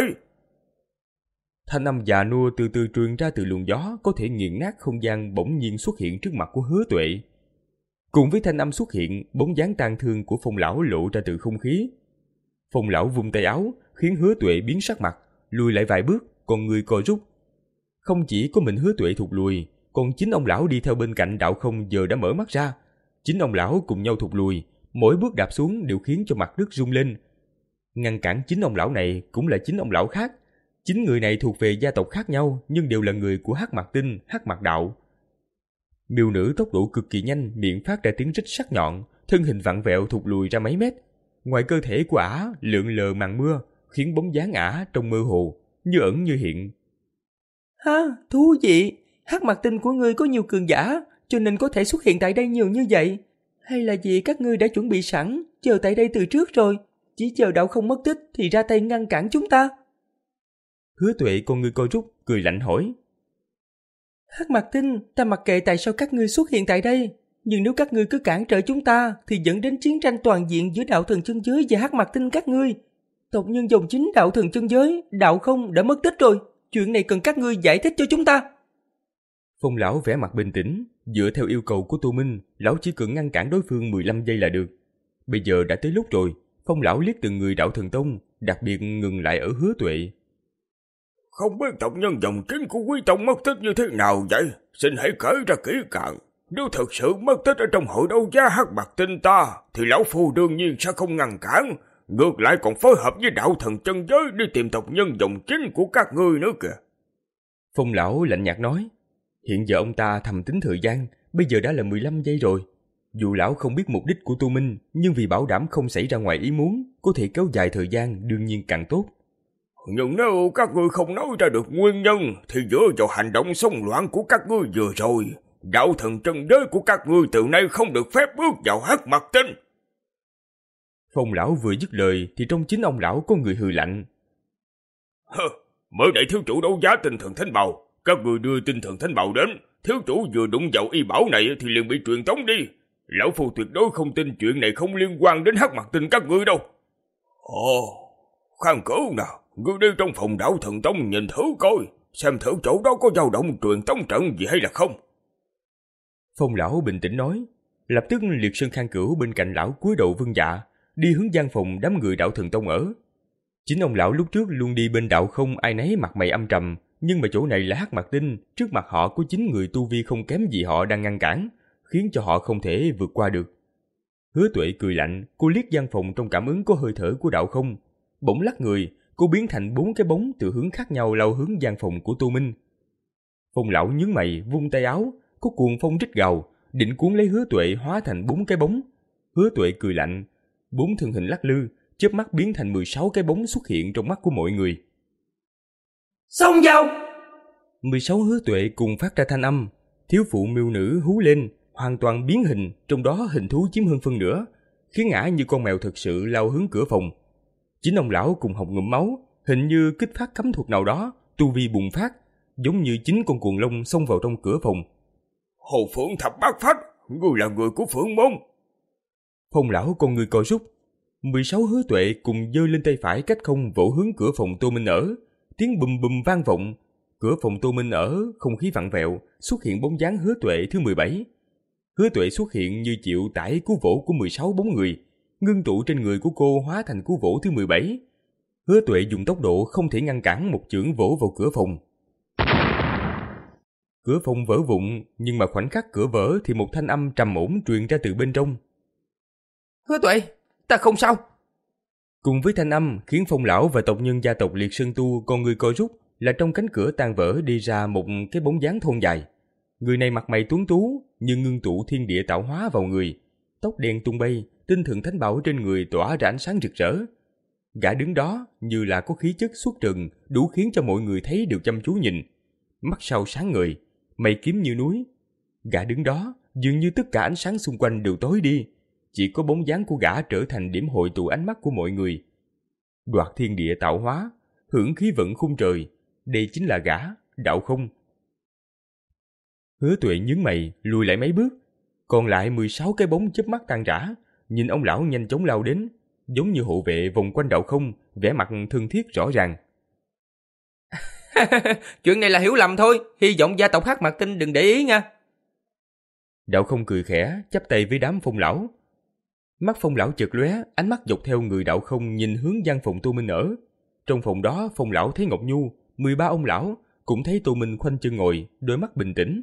Thanh âm già nua từ từ truyền ra từ luồng gió có thể nghiền nát không gian bỗng nhiên xuất hiện trước mặt của Hứa Tuệ. Cùng với thanh âm xuất hiện, bóng dáng tang thương của Phong lão lộ ra từ không khí. Phong lão vung tay áo, khiến Hứa Tuệ biến sắc mặt, lùi lại vài bước, còn người co rút. Không chỉ có mình Hứa Tuệ thụt lùi, còn chính ông lão đi theo bên cạnh Đạo Không giờ đã mở mắt ra. Chính ông lão cùng nhau thụt lùi, mỗi bước đạp xuống đều khiến cho mặt đất rung lên. Ngăn cản chính ông lão này cũng là chính ông lão khác. Chính người này thuộc về gia tộc khác nhau nhưng đều là người của Hắc Mạc Tinh, Hắc Mạc Đạo. Miêu nữ tốc độ cực kỳ nhanh, miệng phát ra tiếng rít sắc nhọn, thân hình vặn vẹo thụt lùi ra mấy mét. Ngoài cơ thể của ả lượn lờ màn mưa, khiến bóng dáng ả trông mơ hồ, như ẩn như hiện. Ha, thú vị, Hắc Mạc Tinh của ngươi có nhiều cường giả, cho nên có thể xuất hiện tại đây nhiều như vậy. Hay là vì các ngươi đã chuẩn bị sẵn, chờ tại đây từ trước rồi, chỉ chờ Đạo Không mất tích thì ra tay ngăn cản chúng ta? Hứa Tuệ con ngươi co rút, cười lạnh hỏi. Hắc Mạc Tinh, ta mặc kệ tại sao các ngươi xuất hiện tại đây, nhưng nếu các ngươi cứ cản trở chúng ta thì dẫn đến chiến tranh toàn diện giữa Đạo Thần chân giới và Hắc Mạc Tinh các ngươi. Tộc nhân dòng chính Đạo Thần chân giới, Đạo Không đã mất tích rồi, chuyện này cần các ngươi giải thích cho chúng ta. Phong lão vẻ mặt bình tĩnh, dựa theo yêu cầu của Tô Minh, lão chỉ cần ngăn cản đối phương mười lăm giây là được. Bây giờ đã tới lúc rồi. Phong lão liếc từng người Đạo Thần Tông, đặc biệt ngừng lại ở Hứa Tuệ. Không biết tộc nhân dòng chính của Quý Tông mất tích như thế nào vậy? Xin hãy kể ra kỹ càng. Nếu thật sự mất tích ở trong hội đấu giá Hắc Mạc Tinh ta, thì lão phu đương nhiên sẽ không ngăn cản, ngược lại còn phối hợp với Đạo Thần chân giới đi tìm tộc nhân dòng chính của các ngươi nữa kìa. Phong lão lạnh nhạt nói. Hiện giờ ông ta thầm tính thời gian, bây giờ đã là mười lăm giây rồi. Dù lão không biết mục đích của Tô Minh, nhưng vì bảo đảm không xảy ra ngoài ý muốn, có thể kéo dài thời gian đương nhiên càng tốt. Nhưng nếu các ngươi không nói ra được nguyên nhân, thì dựa vào hành động xông loạn của các ngươi vừa rồi, Đạo Thần chân giới của các ngươi từ nay không được phép bước vào Hắc Mạc Tinh. Phong lão vừa dứt lời thì trong chính ông lão có người hừ lạnh. Hơ, mới đại thiếu chủ đấu giá tinh thần thánh bào, các ngươi đưa tinh thần thánh bào đến, thiếu chủ vừa đụng vào y bảo này thì liền bị truyền tống đi. Lão phu tuyệt đối không tin chuyện này không liên quan đến Hắc Mạc Tinh các ngươi đâu. Ồ, khoan cứu nào, ngươi đi trong phòng Đạo Thần Tông nhìn thử coi, xem thử chỗ đó có dao động truyền tống trận gì hay là không. Phong lão bình tĩnh nói. Lập tức Liệt Sơn Khang Cửu bên cạnh lão cúi đầu vâng dạ, đi hướng gian phòng đám người Đạo Thần Tông ở. Chính ông lão lúc trước luôn đi bên Đạo Không ai nấy mặt mày âm trầm, nhưng mà chỗ này là Hắc Mạc Tinh, trước mặt họ có chính người tu vi không kém gì họ đang ngăn cản, khiến cho họ không thể vượt qua được. Hứa Tuệ cười lạnh, cô liếc gian phòng trong cảm ứng có hơi thở của Đạo Không, bỗng lắc người, cô biến thành bốn cái bóng từ hướng khác nhau lao hướng gian phòng của Tô Minh. Phong lão nhướng mày, vung tay áo, có cuồng phong rít gào, định cuốn lấy Hứa Tuệ hóa thành bốn cái bóng. Hứa Tuệ cười lạnh, bốn thân hình lắc lư, chớp mắt biến thành mười sáu cái bóng xuất hiện trong mắt của mọi người. Xông vào! mười sáu Hứa Tuệ cùng phát ra thanh âm, thiếu phụ miêu nữ hú lên, hoàn toàn biến hình, trong đó hình thú chiếm hơn phân nửa, khiến ả như con mèo thực sự lao hướng cửa phòng. Chính ông lão cùng học ngụm máu, hình như kích phát cấm thuật nào đó, tu vi bùng phát, giống như chính con cuồng long xông vào trong cửa phòng. Hồ Phượng Thập Bát Phách, ngươi là người của Phượng môn. Phong lão con người co rút, mười sáu Hứa Tuệ cùng giơ lên tay phải cách không vỗ hướng cửa phòng Tô Minh ở, tiếng bùm bùm vang vọng. Cửa phòng Tô Minh ở, không khí vặn vẹo, xuất hiện bóng dáng Hứa Tuệ thứ mười bảy. Hứa Tuệ xuất hiện như chịu tải cú vỗ của mười sáu bóng người, ngưng tụ trên người của cô hóa thành cú vỗ thứ mười bảy. Hứa Tuệ dùng tốc độ không thể ngăn cản một chưởng vỗ vào cửa phòng. Cửa phòng vỡ vụn, nhưng mà khoảnh khắc cửa vỡ thì một thanh âm trầm ổn truyền ra từ bên trong. Hứa Tuệ, ta không sao. Cùng với thanh âm khiến Phong lão và tộc nhân gia tộc Liệt Sơn Tu con người co rút, là trong cánh cửa tan vỡ đi ra một cái bóng dáng thon dài. Người này mặt mày tuấn tú, nhưng ngưng tụ thiên địa tạo hóa vào người, tóc đen tung bay, tinh thượng thánh bảo trên người tỏa ra ánh sáng rực rỡ. Gã đứng đó như là có khí chất xuất trần, đủ khiến cho mọi người thấy đều chăm chú nhìn. Mắt sau sáng ngời, mày kiếm như núi. Gã đứng đó, dường như tất cả ánh sáng xung quanh đều tối đi, chỉ có bóng dáng của gã trở thành điểm hội tụ ánh mắt của mọi người. Đoạt thiên địa tạo hóa, hưởng khí vận khung trời, đây chính là gã, Đạo Không. Hứa Tuệ nhướng mày, lùi lại mấy bước. Còn lại mười sáu cái bóng chớp mắt tan rã, nhìn ông lão nhanh chóng lao đến, giống như hộ vệ vòng quanh Đạo Không, vẻ mặt thương thiết rõ ràng. Chuyện này là hiểu lầm thôi, hy vọng gia tộc Hắc Mạc Tinh đừng để ý nha. Đạo Không cười khẽ, chắp tay với đám Phong lão. Mắt Phong lão chợt lóe, ánh mắt dọc theo người Đạo Không nhìn hướng gian phòng Tô Minh ở. Trong phòng đó, Phong lão thấy Ngọc Nhu, mười ba ông lão, cũng thấy Tô Minh khoanh chân ngồi, đôi mắt bình tĩnh.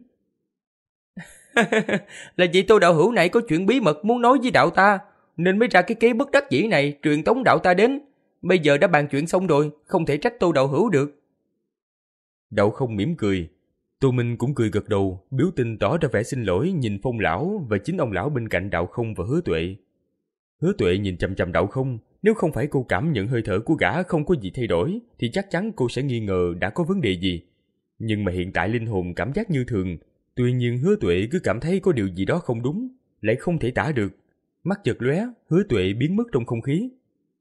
Là vì Tô đạo hữu này có chuyện bí mật muốn nói với đạo ta, nên mới ra cái kế bất đắc dĩ này truyền tống đạo ta đến. Bây giờ đã bàn chuyện xong rồi, không thể trách Tô đạo hữu được. Đạo Không mỉm cười. Tô Minh cũng cười gật đầu, biểu tình tỏ ra vẻ xin lỗi nhìn Phong lão và chính ông lão bên cạnh Đạo Không và Hứa Tuệ. Hứa Tuệ nhìn chằm chằm Đạo Không, nếu không phải cô cảm nhận hơi thở của gã không có gì thay đổi, thì chắc chắn cô sẽ nghi ngờ đã có vấn đề gì. Nhưng mà hiện tại linh hồn cảm giác như thường, tuy nhiên Hứa Tuệ cứ cảm thấy có điều gì đó không đúng, lại không thể tả được. Mắt chợt lóe, Hứa Tuệ biến mất trong không khí.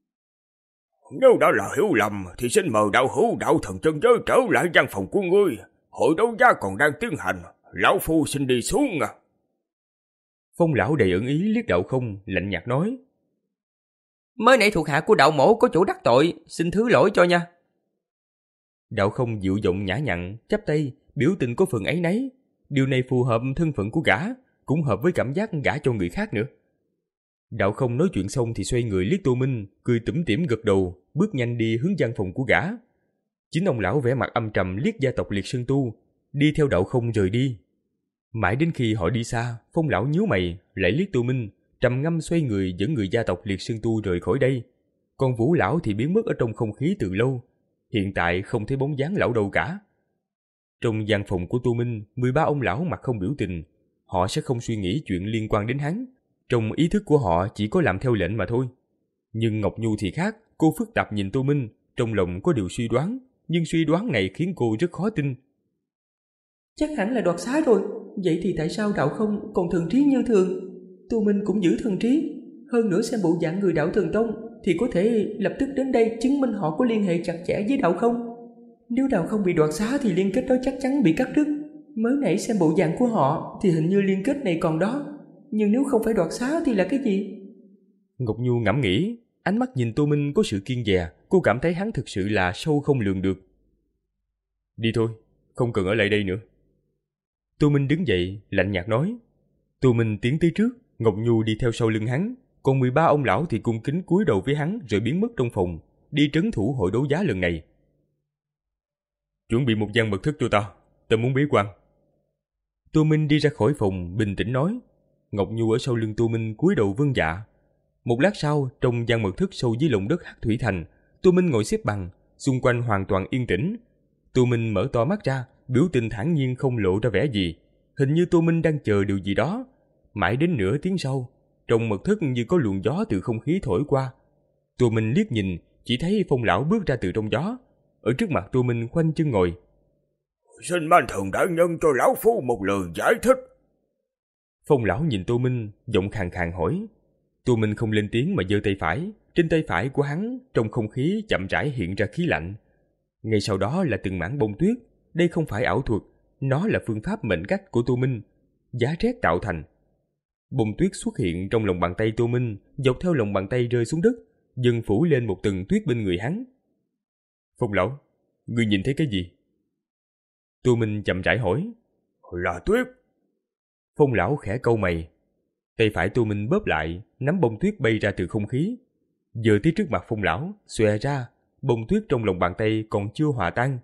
Nếu đã là hiểu lầm, thì xin mời đạo hữu đạo thần chân giới trở lại văn phòng của ngươi. Hội đấu giá còn đang tiến hành, lão phu xin đi xuống à. Phong lão đầy ẩn ý liếc Đạo Không, lạnh nhạt nói. Mới nãy thuộc hạ của đạo mổ có chỗ đắc tội, xin thứ lỗi cho nha. Đạo Không dịu giọng nhã nhặn, chắp tay, biểu tình có phần áy náy. Điều này phù hợp thân phận của gã, cũng hợp với cảm giác gả cho người khác nữa. Đạo Không nói chuyện xong thì xoay người liếc Tô Minh, cười tủm tỉm gật đầu, bước nhanh đi hướng gian phòng của gã. Chính ông lão vẻ mặt âm trầm liếc gia tộc Liệt Sơn Tu, đi theo Đạo Không rời đi. Mãi đến khi họ đi xa, Phong lão nhíu mày, lại liếc Tô Minh, trầm ngâm xoay người dẫn người gia tộc Liệt Sơn Tu rời khỏi đây. Còn Vũ lão thì biến mất ở trong không khí từ lâu, hiện tại không thấy bóng dáng lão đâu cả. Trong gian phòng của Tô Minh, mười ba ông lão mặt không biểu tình, họ sẽ không suy nghĩ chuyện liên quan đến hắn. Trong ý thức của họ chỉ có làm theo lệnh mà thôi. Nhưng Ngọc Nhu thì khác, cô phức tạp nhìn Tô Minh, trong lòng có điều suy đoán, nhưng suy đoán này khiến cô rất khó tin. Chắc hẳn là đoạt xá rồi, vậy thì tại sao Đạo Không còn thần trí như thường? Tô Minh cũng giữ thần trí, hơn nữa xem bộ dạng người Đạo Thần Tông thì có thể lập tức đến đây chứng minh họ có liên hệ chặt chẽ với Đạo Không. Nếu Đạo Không bị đoạt xá thì liên kết đó chắc chắn bị cắt đứt. Mới nãy xem bộ dạng của họ thì hình như liên kết này còn đó, nhưng nếu không phải đoạt xá thì là cái gì? Ngọc Nhu ngẫm nghĩ, ánh mắt nhìn Tô Minh có sự kiêng dè, cô cảm thấy hắn thực sự là sâu không lường được. Đi thôi, không cần ở lại đây nữa. Tô Minh đứng dậy, lạnh nhạt nói. Tô Minh tiến tới trước, Ngọc Nhu đi theo sau lưng hắn, còn mười ba ông lão thì cung kính cúi đầu với hắn rồi biến mất trong phòng, đi trấn thủ hội đấu giá lần này. Chuẩn bị một gian mật thất cho ta, ta muốn bế quan. Tô Minh đi ra khỏi phòng, bình tĩnh nói. Ngọc Nhu ở sau lưng Tô Minh cúi đầu vâng dạ. Một lát sau, trong gian mật thất sâu dưới lòng đất Hắc Thủy Thành, Tô Minh ngồi xếp bằng, xung quanh hoàn toàn yên tĩnh. Tô Minh mở to mắt ra, biểu tình thản nhiên không lộ ra vẻ gì, hình như Tô Minh đang chờ điều gì đó. Mãi đến nửa tiếng sau, trong mật thất như có luồng gió từ không khí thổi qua. Tô Minh liếc nhìn, chỉ thấy Phong lão bước ra từ trong gió. Ở trước mặt Tô Minh khoanh chân ngồi. Xin man thần đại nhân cho lão phu một lời giải thích. Phong lão nhìn Tô Minh, giọng khàn khàn hỏi. Tô Minh không lên tiếng mà giơ tay phải. Trên tay phải của hắn, trong không khí chậm rãi hiện ra khí lạnh. Ngay sau đó là từng mảng bông tuyết. Đây không phải ảo thuật, nó là phương pháp mệnh cách của Tô Minh, giá rét tạo thành. Bông tuyết xuất hiện trong lòng bàn tay Tô Minh, dọc theo lòng bàn tay rơi xuống đất, dần phủ lên một tầng tuyết bên người hắn. Phong lão, ngươi nhìn thấy cái gì? Tô Minh chậm rãi hỏi. Là tuyết. Phong lão khẽ cau mày. Tay phải Tô Minh bóp lại, nắm bông tuyết bay ra từ không khí. Giờ tới trước mặt Phong lão, xòe ra, bông tuyết trong lòng bàn tay còn chưa hòa tan.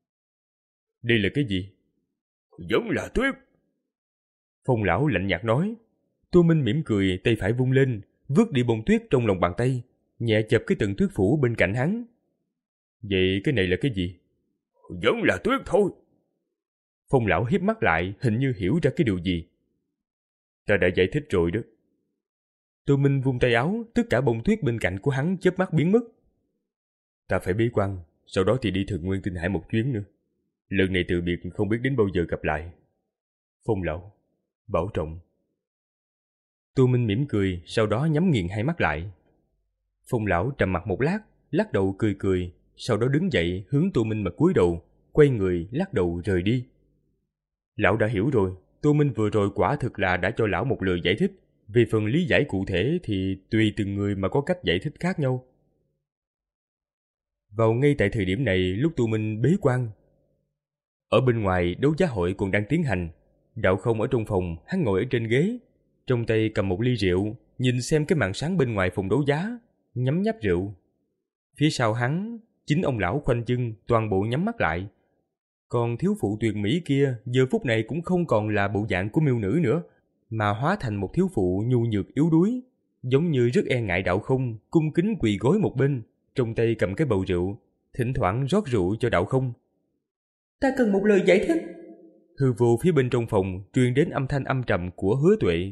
Đây là cái gì? Vẫn là tuyết. Phong lão lạnh nhạt nói. Tô Minh mỉm cười, tay phải vung lên, vứt đi bông tuyết trong lòng bàn tay. nhẹ chập cái tầng tuyết phủ bên cạnh hắn. Vậy cái này là cái gì? Vẫn là tuyết thôi. Phong lão hiếp mắt lại, hình như hiểu ra cái điều gì. Ta đã giải thích rồi đó. Tô Minh vung tay áo, tất cả bông tuyết bên cạnh của hắn chớp mắt biến mất. Ta phải bế quan, sau đó thì đi Thường Nguyên Tinh Hải một chuyến nữa. Lần này từ biệt không biết đến bao giờ gặp lại. Phong lão, bảo trọng. Tô Minh mỉm cười, sau đó nhắm nghiền hai mắt lại. Phong lão trầm mặt một lát, lắc đầu cười cười, sau đó đứng dậy hướng Tô Minh mà cúi đầu, quay người lắc đầu rời đi. Lão đã hiểu rồi, Tô Minh vừa rồi quả thực là đã cho lão một lời giải thích. Về phần lý giải cụ thể thì tùy từng người mà có cách giải thích khác nhau. Vào ngay tại thời điểm này, lúc Tô Minh bế quan, ở bên ngoài đấu giá hội còn đang tiến hành. Đạo Không ở trong phòng, hắn ngồi ở trên ghế, trong tay cầm một ly rượu, nhìn xem cái màn sáng bên ngoài phòng đấu giá, nhấm nháp rượu. Phía sau hắn, chính ông lão khoanh chân, toàn bộ nhắm mắt lại. Còn thiếu phụ tuyệt mỹ kia giờ phút này cũng không còn là bộ dạng của miêu nữ nữa, mà hóa thành một thiếu phụ nhu nhược yếu đuối, giống như rất e ngại Đạo Không, cung kính quỳ gối một bên, trong tay cầm cái bầu rượu, thỉnh thoảng rót rượu cho Đạo Không. Ta cần một lời giải thích. Hư vô phía bên trong phòng truyền đến âm thanh âm trầm của Hứa Tuệ.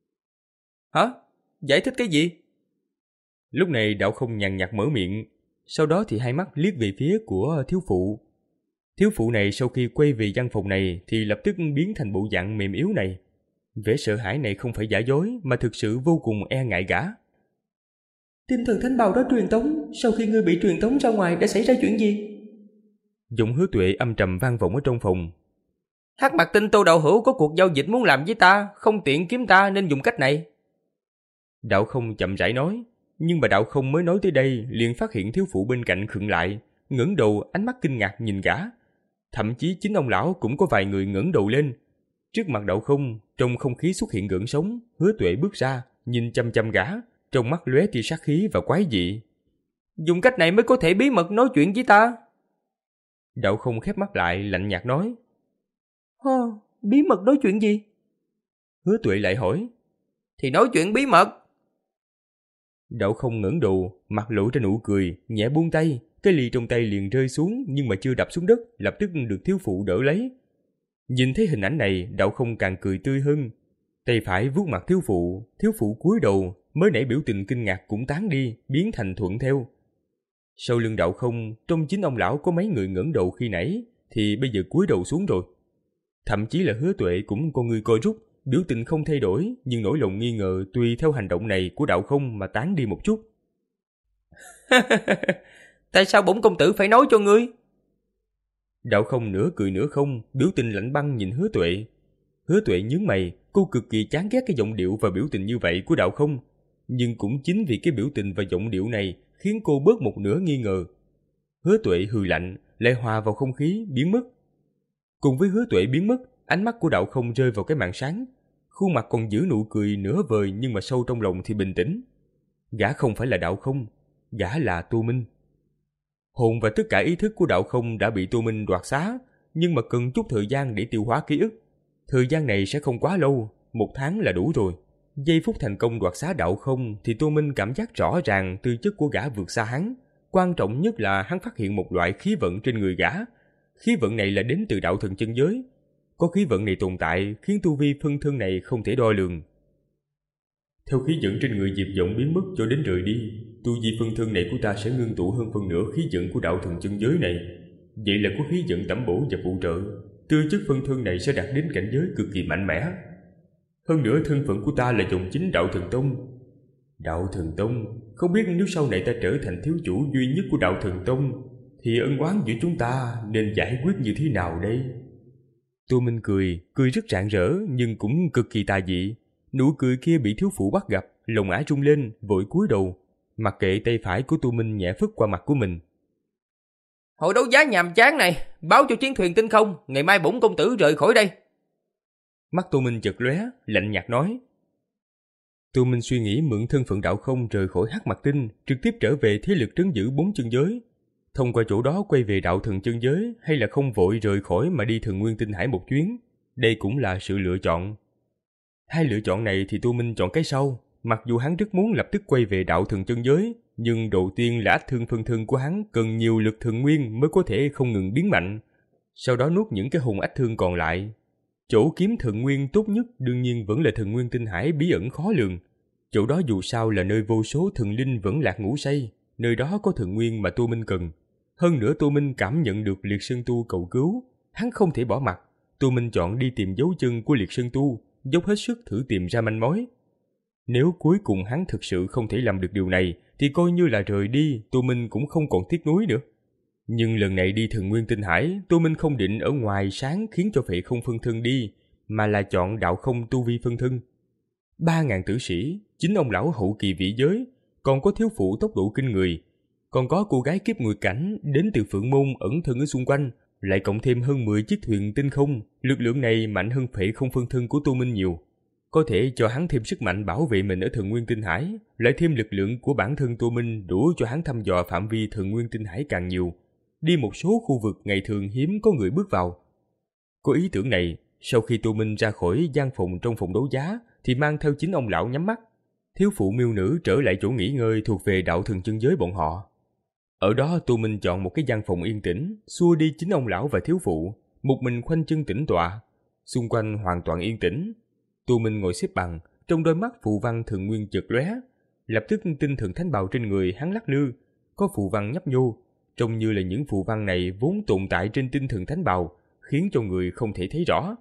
Hả? Giải thích cái gì? Lúc này Đạo Không nhàn nhạt mở miệng, sau đó thì hai mắt liếc về phía của thiếu phụ. Thiếu phụ này sau khi quay về căn phòng này thì lập tức biến thành bộ dạng mềm yếu này. Vẻ sợ hãi này không phải giả dối mà thực sự vô cùng e ngại gã. Tinh thần thánh bào đó truyền tống, sau khi ngươi bị truyền tống ra ngoài đã xảy ra chuyện gì? Giọng Hứa Tuệ âm trầm vang vọng ở trong phòng. Hắc Mạc Tinh Tô đạo hữu có cuộc giao dịch muốn làm với ta, không tiện kiếm ta nên dùng cách này. Đạo Không chậm rãi nói, nhưng mà Đạo Không mới nói tới đây liền phát hiện thiếu phụ bên cạnh khựng lại, ngẩng đầu ánh mắt kinh ngạc nhìn gã. Thậm chí chính ông lão cũng có vài người ngẩng đầu lên. Trước mặt Đạo Không, trong không khí xuất hiện gợn sóng, Hứa Tuệ bước ra, nhìn chăm chăm gã, trong mắt lóe tia sát khí và quái dị. Dùng cách này mới có thể bí mật nói chuyện với ta. Đạo Không khép mắt lại lạnh nhạt nói. Hơ, bí mật nói chuyện gì? Hứa Tuệ lại hỏi. Thì nói chuyện bí mật. Đạo Không ngẩng đầu, mặt lộ ra nụ cười, nhẹ buông tay, cái ly trong tay liền rơi xuống nhưng mà chưa đập xuống đất, lập tức được thiếu phụ đỡ lấy. Nhìn thấy hình ảnh này, Đạo Không càng cười tươi hơn. Tay phải vuốt mặt thiếu phụ, thiếu phụ cúi đầu, mới nãy biểu tình kinh ngạc cũng tán đi, biến thành thuận theo. Sau lưng Đạo Không, trong chính ông lão có mấy người ngẩng đầu khi nãy, thì bây giờ cúi đầu xuống rồi. Thậm chí là Hứa Tuệ cũng con người co rút, biểu tình không thay đổi, nhưng nỗi lòng nghi ngờ tùy theo hành động này của Đạo Không mà tán đi một chút. Tại sao bổn công tử phải nói cho ngươi? Đạo Không nửa cười nửa không, biểu tình lạnh băng nhìn Hứa Tuệ. Hứa Tuệ nhướng mày, cô cực kỳ chán ghét cái giọng điệu và biểu tình như vậy của Đạo Không. Nhưng cũng chính vì cái biểu tình và giọng điệu này khiến cô bớt một nửa nghi ngờ. Hứa Tuệ hừ lạnh, lại hòa vào không khí, biến mất. Cùng với Hứa Tuệ biến mất, ánh mắt của Đạo Không rơi vào cái màn sáng. Khuôn mặt còn giữ nụ cười nửa vời nhưng mà sâu trong lòng thì bình tĩnh. Gã không phải là Đạo Không, gã là Tô Minh. Hồn và tất cả ý thức của Đạo Không đã bị Tô Minh đoạt xá, nhưng mà cần chút thời gian để tiêu hóa ký ức. Thời gian này sẽ không quá lâu, một tháng là đủ rồi. Giây phút thành công đoạt xá Đạo Không thì Tô Minh cảm giác rõ ràng tư chất của gã vượt xa hắn. Quan trọng nhất là hắn phát hiện một loại khí vận trên người gã. Khí vận này là đến từ đạo thần chân giới. Có khí vận này tồn tại khiến tu vi phân thân này không thể đo lường. Theo khí vận trên người Diệp Vọng biến mất cho đến rời đi, tu vi phân thân này của ta sẽ ngưng tụ hơn phân nửa khí vận của đạo thần chân giới này. Vậy là có khí vận tẩm bổ và phụ trợ, tư chất phân thân này sẽ đạt đến cảnh giới cực kỳ mạnh mẽ. Hơn nữa thân phận của ta là dòng chính đạo thần tông. Đạo thần tông, không biết nếu sau này ta trở thành thiếu chủ duy nhất của đạo thần tông, thì ân oán giữa chúng ta nên giải quyết như thế nào đây? Tô Minh cười, cười rất rạng rỡ nhưng cũng cực kỳ tà dị. Nụ cười kia bị thiếu phụ bắt gặp, lòng ả rung lên, vội cúi đầu, mặc kệ tay phải của Tô Minh nhẹ phất qua mặt của mình. Hội đấu giá nhàm chán này, báo cho chiến thuyền tinh không, ngày mai bổn công tử rời khỏi đây. Mắt Tô Minh chợt lóe, lạnh nhạt nói. Tô Minh suy nghĩ mượn thân phận Đạo Không rời khỏi Hắc Mạc Tinh, trực tiếp trở về thế lực trấn giữ bốn chân giới. Thông qua chỗ đó quay về đạo thần chân giới, hay là không vội rời khỏi mà đi Thường Nguyên Tinh Hải một chuyến, đây cũng là sự lựa chọn. Hai lựa chọn này thì Tô Minh chọn cái sau, mặc dù hắn rất muốn lập tức quay về đạo thần chân giới, nhưng đầu tiên là ách thương phân thân của hắn cần nhiều lực thần nguyên mới có thể không ngừng biến mạnh, sau đó nuốt những cái hồn ách thương còn lại. Chỗ kiếm thần nguyên tốt nhất đương nhiên vẫn là thần nguyên tinh hải bí ẩn khó lường. Chỗ đó dù sao là nơi vô số thần linh vẫn lạc ngủ say, nơi đó có thần nguyên mà Tô Minh cần. Hơn nữa Tô Minh cảm nhận được Liệt Sơn Tu cầu cứu, hắn không thể bỏ mặc. Tô Minh chọn đi tìm dấu chân của Liệt Sơn Tu, dốc hết sức thử tìm ra manh mối. Nếu cuối cùng hắn thực sự không thể làm được điều này, thì coi như là rời đi, Tô Minh cũng không còn tiếc nuối nữa. Nhưng lần này đi thần nguyên tinh hải, Tô Minh không định ở ngoài sáng khiến cho Phệ Không phân thân đi, mà là chọn đạo không tu vi phân thân. Ba ngàn tử sĩ, chính ông lão hậu kỳ vị giới, còn có thiếu phụ tốc độ kinh người, còn có cô gái kiếp nguyệt cảnh đến từ Phượng Môn ẩn thân ở xung quanh, lại cộng thêm hơn mười chiếc thuyền tinh không, lực lượng này mạnh hơn Phệ Không phân thân của Tô Minh nhiều. Có thể cho hắn thêm sức mạnh bảo vệ mình ở thần nguyên tinh hải, lại thêm lực lượng của bản thân Tô Minh đủ cho hắn thăm dò phạm vi thần nguyên tinh hải càng nhiều, đi một số khu vực ngày thường hiếm có người bước vào. Có ý tưởng này, sau khi Tô Minh ra khỏi gian phòng trong phòng đấu giá, thì mang theo chính ông lão nhắm mắt. Thiếu phụ miêu nữ trở lại chỗ nghỉ ngơi thuộc về đạo thần chân giới bọn họ. Ở đó Tô Minh chọn một cái gian phòng yên tĩnh, xua đi chính ông lão và thiếu phụ, một mình khoanh chân tĩnh tọa. Xung quanh hoàn toàn yên tĩnh. Tô Minh ngồi xếp bằng, trong đôi mắt phù văn thần nguyên chợt lóe, lập tức tinh thần thánh bào trên người hắn lắc lư, có phù văn nhấp nhô, trông như là những phù văn này vốn tồn tại trên tinh thần thánh bào, khiến cho người không thể thấy rõ.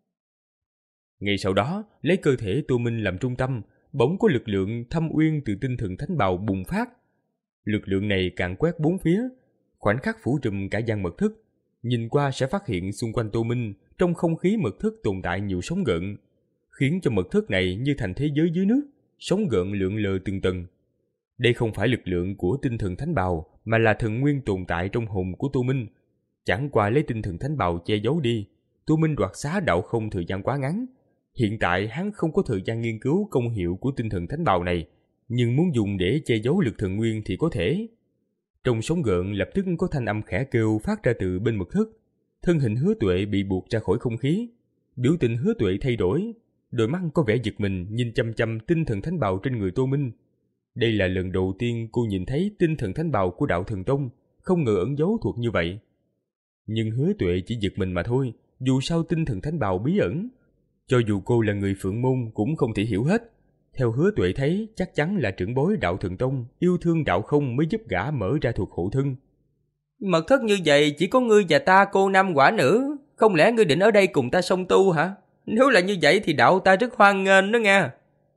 Ngay sau đó, lấy cơ thể Tô Minh làm trung tâm, bỗng có lực lượng thâm uyên từ tinh thần thánh bào bùng phát. Lực lượng này càng quét bốn phía, khoảnh khắc phủ trùm cả gian mật thất. Nhìn qua sẽ phát hiện xung quanh Tô Minh, trong không khí mật thất tồn tại nhiều sóng gợn, khiến cho mật thất này như thành thế giới dưới nước, sóng gợn lượn lờ từng tầng. Đây không phải lực lượng của tinh thần thánh bào, mà là thần nguyên tồn tại trong hồn của Tô Minh. Chẳng qua lấy tinh thần thánh bào che giấu đi, Tô Minh đoạt xá đạo không thời gian quá ngắn. Hiện tại hắn không có thời gian nghiên cứu công hiệu của tinh thần thánh bào này, nhưng muốn dùng để che giấu lực thần nguyên thì có thể. Trong sóng gợn lập tức có thanh âm khẽ kêu phát ra từ bên mật thất. Thân hình Hứa Tuệ bị buộc ra khỏi không khí. Biểu tình Hứa Tuệ thay đổi, đôi mắt có vẻ giật mình nhìn chăm chăm tinh thần thánh bào trên người Tô Minh. Đây là lần đầu tiên cô nhìn thấy tinh thần thánh bào của đạo thần tông, không ngờ ẩn giấu thuộc như vậy. Nhưng Hứa Tuệ chỉ giật mình mà thôi, dù sao tinh thần thánh bào bí ẩn, cho dù cô là người Phượng Môn cũng không thể hiểu hết. Theo Hứa Tuệ thấy, chắc chắn là trưởng bối đạo thần tông yêu thương đạo không mới giúp gã mở ra thuộc hộ thân. Mật thất như vậy chỉ có ngươi và ta cô nam quả nữ, không lẽ ngươi định ở đây cùng ta song tu hả? Nếu là như vậy thì đạo ta rất hoan nghênh đó nha.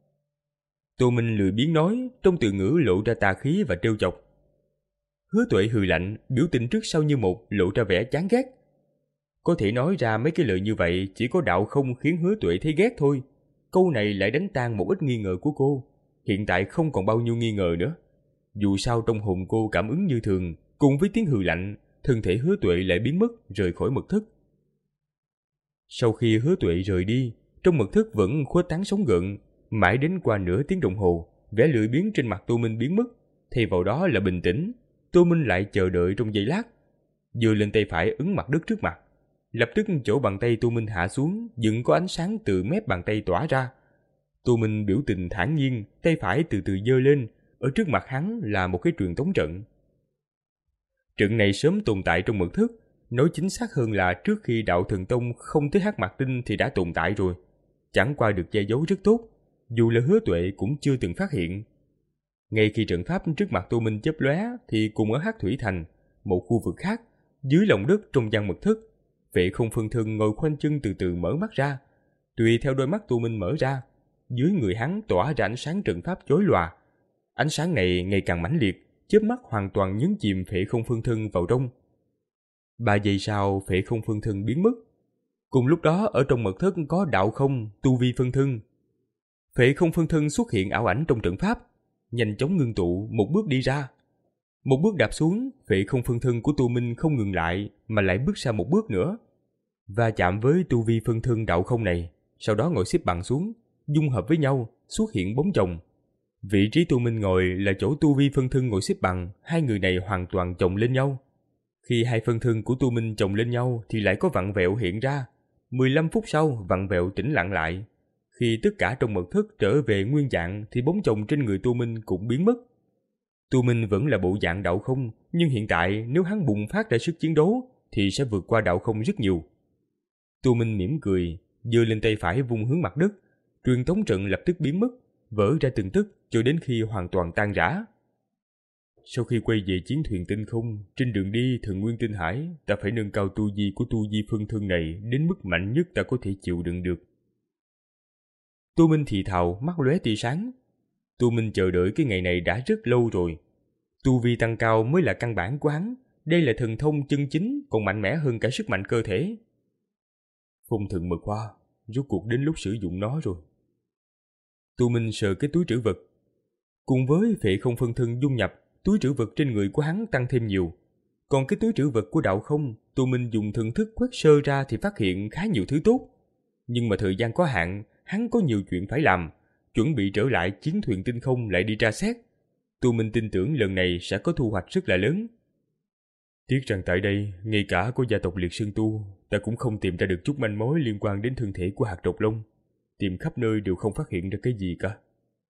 Tô Minh lười biếng nói, trong từ ngữ lộ ra tà khí và trêu chọc. Hứa Tuệ hừ lạnh, biểu tình trước sau như một, lộ ra vẻ chán ghét. Có thể nói ra mấy cái lời như vậy chỉ có đạo không khiến Hứa Tuệ thấy ghét thôi. Câu này lại đánh tan một ít nghi ngờ của cô. Hiện tại không còn bao nhiêu nghi ngờ nữa. Dù sao trong hồn cô cảm ứng như thường, cùng với tiếng hừ lạnh, thân thể Hứa Tuệ lại biến mất rời khỏi mật thất. Sau khi Hứa Tuệ rời đi, trong mật thất vẫn khuếch tán sóng gợn, mãi đến qua nửa tiếng đồng hồ, vẻ lười biếng trên mặt Tô Minh biến mất, thay vào đó là bình tĩnh. Tô Minh lại chờ đợi trong giây lát, giơ lên tay phải ấn mặt đất trước mặt. Lập tức chỗ bàn tay Tô Minh hạ xuống, dựng có ánh sáng từ mép bàn tay tỏa ra. Tô Minh biểu tình thản nhiên, tay phải từ từ giơ lên, ở trước mặt hắn là một cái truyền tống trận. Trận này sớm tồn tại trong mật thất, nói chính xác hơn là trước khi đạo thần tông không tới Hắc Mạc Tinh thì đã tồn tại rồi. Chẳng qua được che giấu rất tốt, dù là Hứa Tuệ cũng chưa từng phát hiện. Ngay khi trận pháp trước mặt Tô Minh chớp lóe thì cùng ở Hắc Thủy Thành, một khu vực khác, dưới lòng đất trong gian mật thất, Phệ Không phân thân ngồi khoanh chân từ từ mở mắt ra. Tùy theo đôi mắt Tô Minh mở ra, dưới người hắn tỏa ra ánh sáng trận pháp chói lòa. Ánh sáng này ngày càng mãnh liệt, chớp mắt hoàn toàn nhấn chìm Phệ Không phân thân vào trong. Ba giây sau, Phệ Không phân thân biến mất. Cùng lúc đó ở trong mật thất có đạo không, tu vi phân thân. Phệ Không phân thân xuất hiện ảo ảnh trong trận pháp, nhanh chóng ngưng tụ, một bước đi ra. Một bước đạp xuống, Phệ Không phân thân của Tô Minh không ngừng lại mà lại bước ra một bước nữa, và chạm với tu vi phân thân đạo không này, sau đó ngồi xếp bằng xuống, dung hợp với nhau, xuất hiện bóng chồng. Vị trí Tô Minh ngồi là chỗ tu vi phân thân ngồi xếp bằng, hai người này hoàn toàn chồng lên nhau. Khi hai phân thân của Tô Minh chồng lên nhau thì lại có vặn vẹo hiện ra. mười lăm phút sau, vặn vẹo tĩnh lặng lại. Khi tất cả trong mật thất trở về nguyên dạng thì bóng chồng trên người Tô Minh cũng biến mất. Tu Minh vẫn là bộ dạng Đạo Không, nhưng hiện tại nếu hắn bùng phát ra sức chiến đấu thì sẽ vượt qua Đạo Không rất nhiều. Tu Minh mỉm cười, giơ lên tay phải vung hướng mặt đất, truyền tống trận lập tức biến mất, vỡ ra từng tấc cho đến khi hoàn toàn tan rã. Sau khi quay về chiến thuyền tinh không, trên đường đi Thần Nguyên Tinh Hải, ta phải nâng cao tu vi của tu vi phân thân này đến mức mạnh nhất ta có thể chịu đựng được. Tu Minh thì thào, mắt lóe tia sáng. Tu Minh chờ đợi cái ngày này đã rất lâu rồi. Tu vi tăng cao mới là căn bản của hắn, đây là thần thông chân chính, còn mạnh mẽ hơn cả sức mạnh cơ thể. Phong thần mật hoa, rốt cuộc đến lúc sử dụng nó rồi. Tu Minh sờ cái túi trữ vật. Cùng với phệ không phân thân dung nhập, túi trữ vật trên người của hắn tăng thêm nhiều. Còn cái túi trữ vật của Đạo Không, Tu Minh dùng thần thức quét sơ ra thì phát hiện khá nhiều thứ tốt. Nhưng mà thời gian có hạn, hắn có nhiều chuyện phải làm, chuẩn bị trở lại chiến thuyền tinh không lại đi tra xét. Tu Minh tin tưởng lần này sẽ có thu hoạch rất là lớn. Tiếc rằng tại đây, ngay cả của gia tộc Liệt Sơn Tu, ta cũng không tìm ra được chút manh mối liên quan đến thân thể của hạt độc long. Tìm khắp nơi đều không phát hiện ra cái gì cả.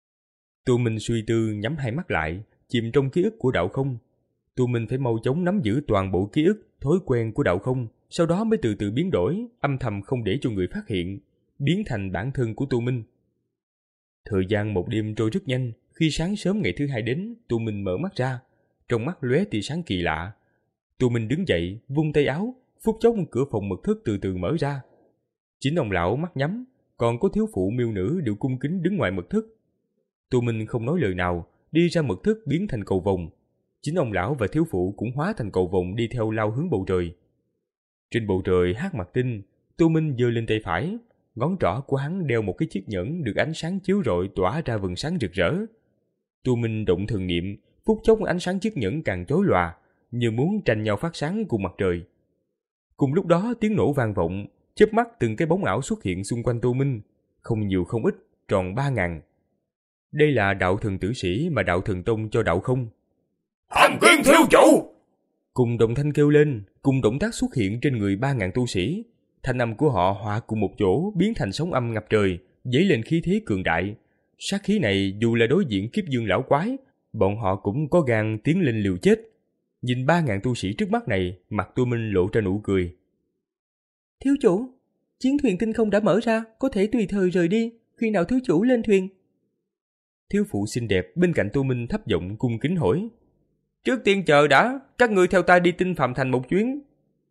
Tu Minh suy tư, nhắm hai mắt lại, chìm trong ký ức của Đạo Không. Tu Minh phải mau chóng nắm giữ toàn bộ ký ức, thói quen của Đạo Không, sau đó mới từ từ biến đổi, âm thầm không để cho người phát hiện, biến thành bản thân của Tu Minh. Thời gian một đêm trôi rất nhanh, khi sáng sớm ngày thứ hai đến, Tu Minh mở mắt ra, trong mắt lóe tia sáng kỳ lạ. Tu Minh đứng dậy, vung tay áo, phút chốc cửa phòng mật thất từ từ mở ra. Chính ông lão mắt nhắm, còn có thiếu phụ miêu nữ đều cung kính đứng ngoài mật thất. Tu Minh không nói lời nào, đi ra mật thất biến thành cầu vồng. Chính ông lão và thiếu phụ cũng hóa thành cầu vồng đi theo lao hướng bầu trời. Trên bầu trời hát mặt tinh, Tu Minh giơ lên tay phải, ngón trỏ của hắn đeo một cái chiếc nhẫn được ánh sáng chiếu rọi tỏa ra vầng sáng rực rỡ. Tu Minh động thần niệm, phút chốc ánh sáng chiếc nhẫn càng chói lòa, như muốn tranh nhau phát sáng cùng mặt trời. Cùng lúc đó tiếng nổ vang vọng, chớp mắt từng cái bóng ảo xuất hiện xung quanh Tu Minh, không nhiều không ít, tròn ba ngàn. Đây là đạo thần tử sĩ mà đạo thần tông cho Đạo Không. Tham kiến thiếu chủ! Cùng đồng thanh kêu lên, cùng động tác xuất hiện trên người ba ngàn tu sĩ. Thanh âm của họ hòa cùng một chỗ biến thành sóng âm ngập trời, dấy lên khí thế cường đại. Sát khí này dù là đối diện kiếp dương lão quái, bọn họ cũng có gan tiến lên liều chết. Nhìn ba ngàn tu sĩ trước mắt này, mặt Tu Minh lộ ra nụ cười. Thiếu chủ, chiến thuyền tinh không đã mở ra, có thể tùy thời rời đi, khi nào thiếu chủ lên thuyền? Thiếu phụ xinh đẹp bên cạnh Tu Minh thấp giọng cung kính hỏi. Trước tiên chờ đã, các ngươi theo ta đi Tinh Phàm Thành một chuyến.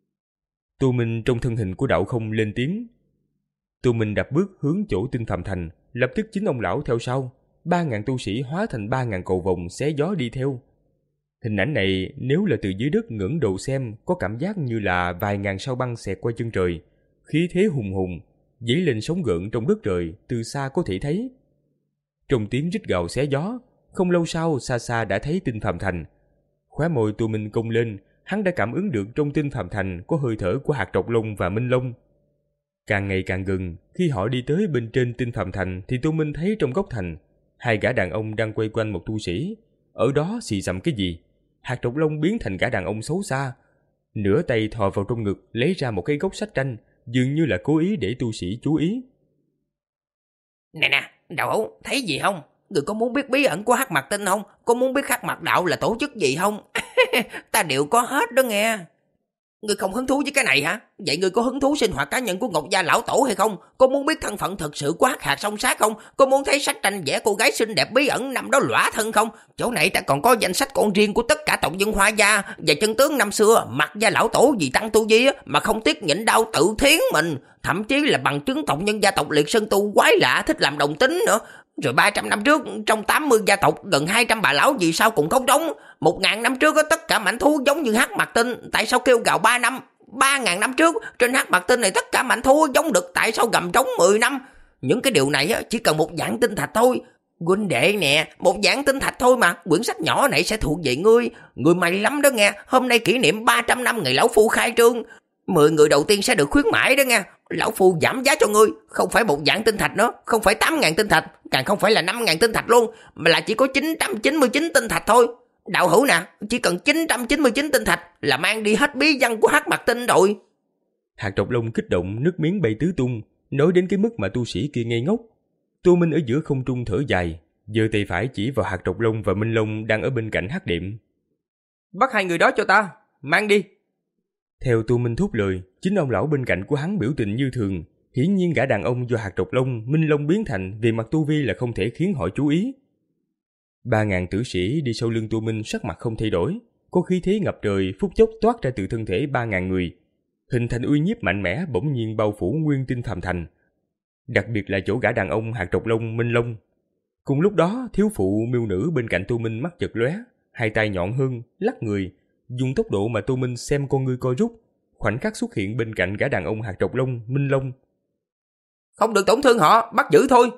Tu Minh trong thân hình của Đạo Không lên tiếng. Tu Minh đạp bước hướng chỗ Tinh Phàm Thành, lập tức chính ông lão theo sau. Ba ngàn tu sĩ hóa thành ba ngàn cầu vồng xé gió đi theo. Hình ảnh này nếu là từ dưới đất ngẩng đầu xem, có cảm giác như là vài ngàn sao băng xẹt qua chân trời, khí thế hùng hùng, dấy lên sóng gợn trong đất trời, từ xa có thể thấy. Trong tiếng rít gào xé gió, không lâu sau xa xa đã thấy Tinh Phàm Thành. Khóe môi Tu Minh cong lên, hắn đã cảm ứng được trong Tinh Phàm Thành có hơi thở của hạt độc long và minh long. Càng ngày càng gần, khi họ đi tới bên trên Tinh Phàm Thành thì Tu Minh thấy trong góc thành, hai gã đàn ông đang quay quanh một tu sĩ, ở đó xì xầm cái gì. Hạt độc long biến thành gã đàn ông xấu xa, nửa tay thò vào trong ngực lấy ra một cái gốc sách tranh, dường như là cố ý để tu sĩ chú ý. Nè nè, đạo hữu, thấy gì không? Người có muốn biết bí ẩn của Hắc Mạc Tinh không? Có muốn biết Hắc Mạc Đạo là tổ chức gì không? Ta đều có hết đó nghe. Người không hứng thú với cái này hả? Vậy người có hứng thú sinh hoạt cá nhân của Ngọc Gia Lão Tổ hay không? Có muốn biết thân phận thực sự của Hắc Hạt Song Sát không? Có muốn thấy sách tranh vẽ cô gái xinh đẹp bí ẩn nằm đó lõa thân không? Chỗ này ta còn có danh sách con riêng của tất cả tộc dân Hoa Gia và chân tướng năm xưa. Mặc Gia Lão Tổ vì tăng tu vi mà không tiếc nhịn đau tự thiến mình, thậm chí là bằng chứng tộc nhân gia tộc Liệt Sơn Tu quái lạ thích làm đồng tính nữa. Rồi ba trăm năm trước, trong tám mươi gia tộc, gần hai trăm bà lão vì sao cũng không trống. Một ngàn năm trước, tất cả mảnh thú giống như Hắc Mạc Tinh, tại sao kêu gào ba năm? Ba ngàn năm trước, trên Hắc Mạc Tinh này tất cả mảnh thú giống được, tại sao gầm trống mười năm? Những cái điều này chỉ cần một dạng tinh thạch thôi. Huynh đệ nè, một dạng tinh thạch thôi mà, quyển sách nhỏ này sẽ thuộc về ngươi. Ngươi may lắm đó nghe, hôm nay kỷ niệm ba trăm năm ngày lão phu khai trương. Mười người đầu tiên sẽ được khuyến mãi đó nghe. Lão phu giảm giá cho ngươi, không phải một dạng tinh thạch nữa, không phải tám ngàn tinh thạch, càng không phải là năm ngàn tinh thạch luôn, mà là chỉ có chín trăm chín mươi chín tinh thạch thôi. Đạo hữu nè, chỉ cần chín trăm chín mươi chín tinh thạch là mang đi hết bí văn của Hắc Mạc Tinh rồi. Hạt độc long kích động, nước miếng bay tứ tung, nói đến cái mức mà tu sĩ kia ngây ngốc. Tu Minh ở giữa không trung thở dài, giơ tay phải chỉ vào Hạt Trọc Lông và Minh Long đang ở bên cạnh hắc đệm. Bắt hai người đó cho ta, mang đi. Theo Tô Minh thốt lời, chính ông lão bên cạnh của hắn biểu tình như thường. Hiển nhiên gã đàn ông do Hạt Trọc Lông, Minh Long biến thành về mặt tu vi là không thể khiến họ chú ý. Ba ngàn tử sĩ đi sau lưng Tô Minh sắc mặt không thay đổi, có khí thế ngập trời phút chốc toát ra từ thân thể ba ngàn người, hình thành uy nhiếp mạnh mẽ bỗng nhiên bao phủ nguyên tinh phàm thành. Đặc biệt là chỗ gã đàn ông Hạt Trọc Lông, Minh Long. Cùng lúc đó, thiếu phụ miêu nữ bên cạnh Tô Minh mắt chợt lóe, hai tay nhọn hơn, lắc người, dùng tốc độ mà Tô Minh xem con ngươi co rút, khoảnh khắc xuất hiện bên cạnh gã đàn ông Hạt Trọc Lông, Minh Long. Không được tổn thương họ, bắt giữ thôi.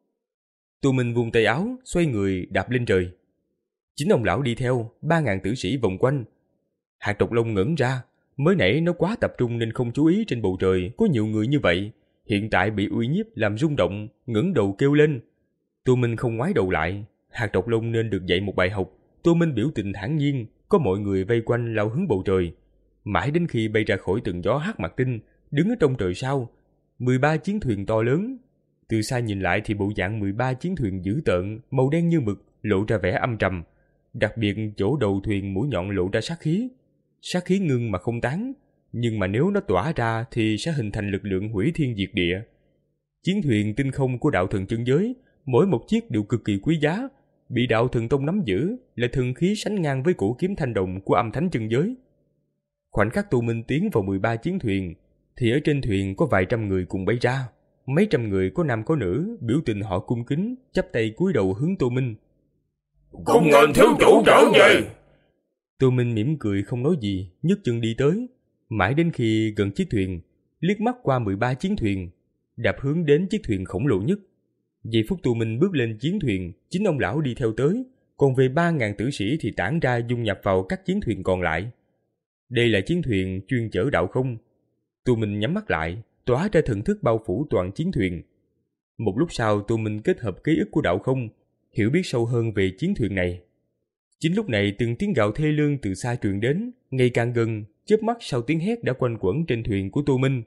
Tô Minh vung tay áo, xoay người đạp lên trời. Chính ông lão đi theo, ba ngàn tử sĩ vòng quanh. Hạt Trọc Lông ngẩn ra, mới nãy nó quá tập trung nên không chú ý trên bầu trời có nhiều người như vậy, hiện tại bị uy nhiếp làm rung động, ngẩng đầu kêu lên. Tô Minh không ngoái đầu lại, Hạt Trọc Lông nên được dạy một bài học. Tô Minh biểu tình thản nhiên, có mọi người vây quanh lao hướng bầu trời, mãi đến khi bay ra khỏi từng gió hắc mặt tinh, đứng ở trong trời sao. mười ba chiến thuyền to lớn, từ xa nhìn lại thì bộ dạng mười ba chiến thuyền dữ tợn, màu đen như mực, lộ ra vẻ âm trầm. Đặc biệt chỗ đầu thuyền mũi nhọn lộ ra sát khí, sát khí ngưng mà không tán, nhưng mà nếu nó tỏa ra thì sẽ hình thành lực lượng hủy thiên diệt địa. Chiến thuyền tinh không của đạo thần chân giới, mỗi một chiếc đều cực kỳ quý giá, bị đạo thần tông nắm giữ là thần khí sánh ngang với cổ kiếm thanh đồng của âm thánh chân giới. Khoảnh khắc Tô Minh tiến vào mười ba chiến thuyền, thì ở trên thuyền có vài trăm người cùng bay ra, mấy trăm người có nam có nữ, biểu tình họ cung kính, chắp tay cúi đầu hướng Tô Minh. Cung nghênh thiếu chủ trở về. Tô Minh mỉm cười không nói gì, nhấc chân đi tới, mãi đến khi gần chiếc thuyền, liếc mắt qua mười ba chiến thuyền, đạp hướng đến chiếc thuyền khổng lồ nhất. Giây phút Tô Minh bước lên chiến thuyền, chính ông lão đi theo tới, còn về ba ngàn tử sĩ thì tản ra dung nhập vào các chiến thuyền còn lại. Đây là chiến thuyền chuyên chở đạo không. Tô Minh nhắm mắt lại, tỏa ra thần thức bao phủ toàn chiến thuyền. Một lúc sau Tô Minh kết hợp ký ức của đạo không, hiểu biết sâu hơn về chiến thuyền này. Chính lúc này từng tiếng gào thê lương từ xa truyền đến, ngày càng gần, chớp mắt sau tiếng hét đã quanh quẩn trên thuyền của Tô Minh.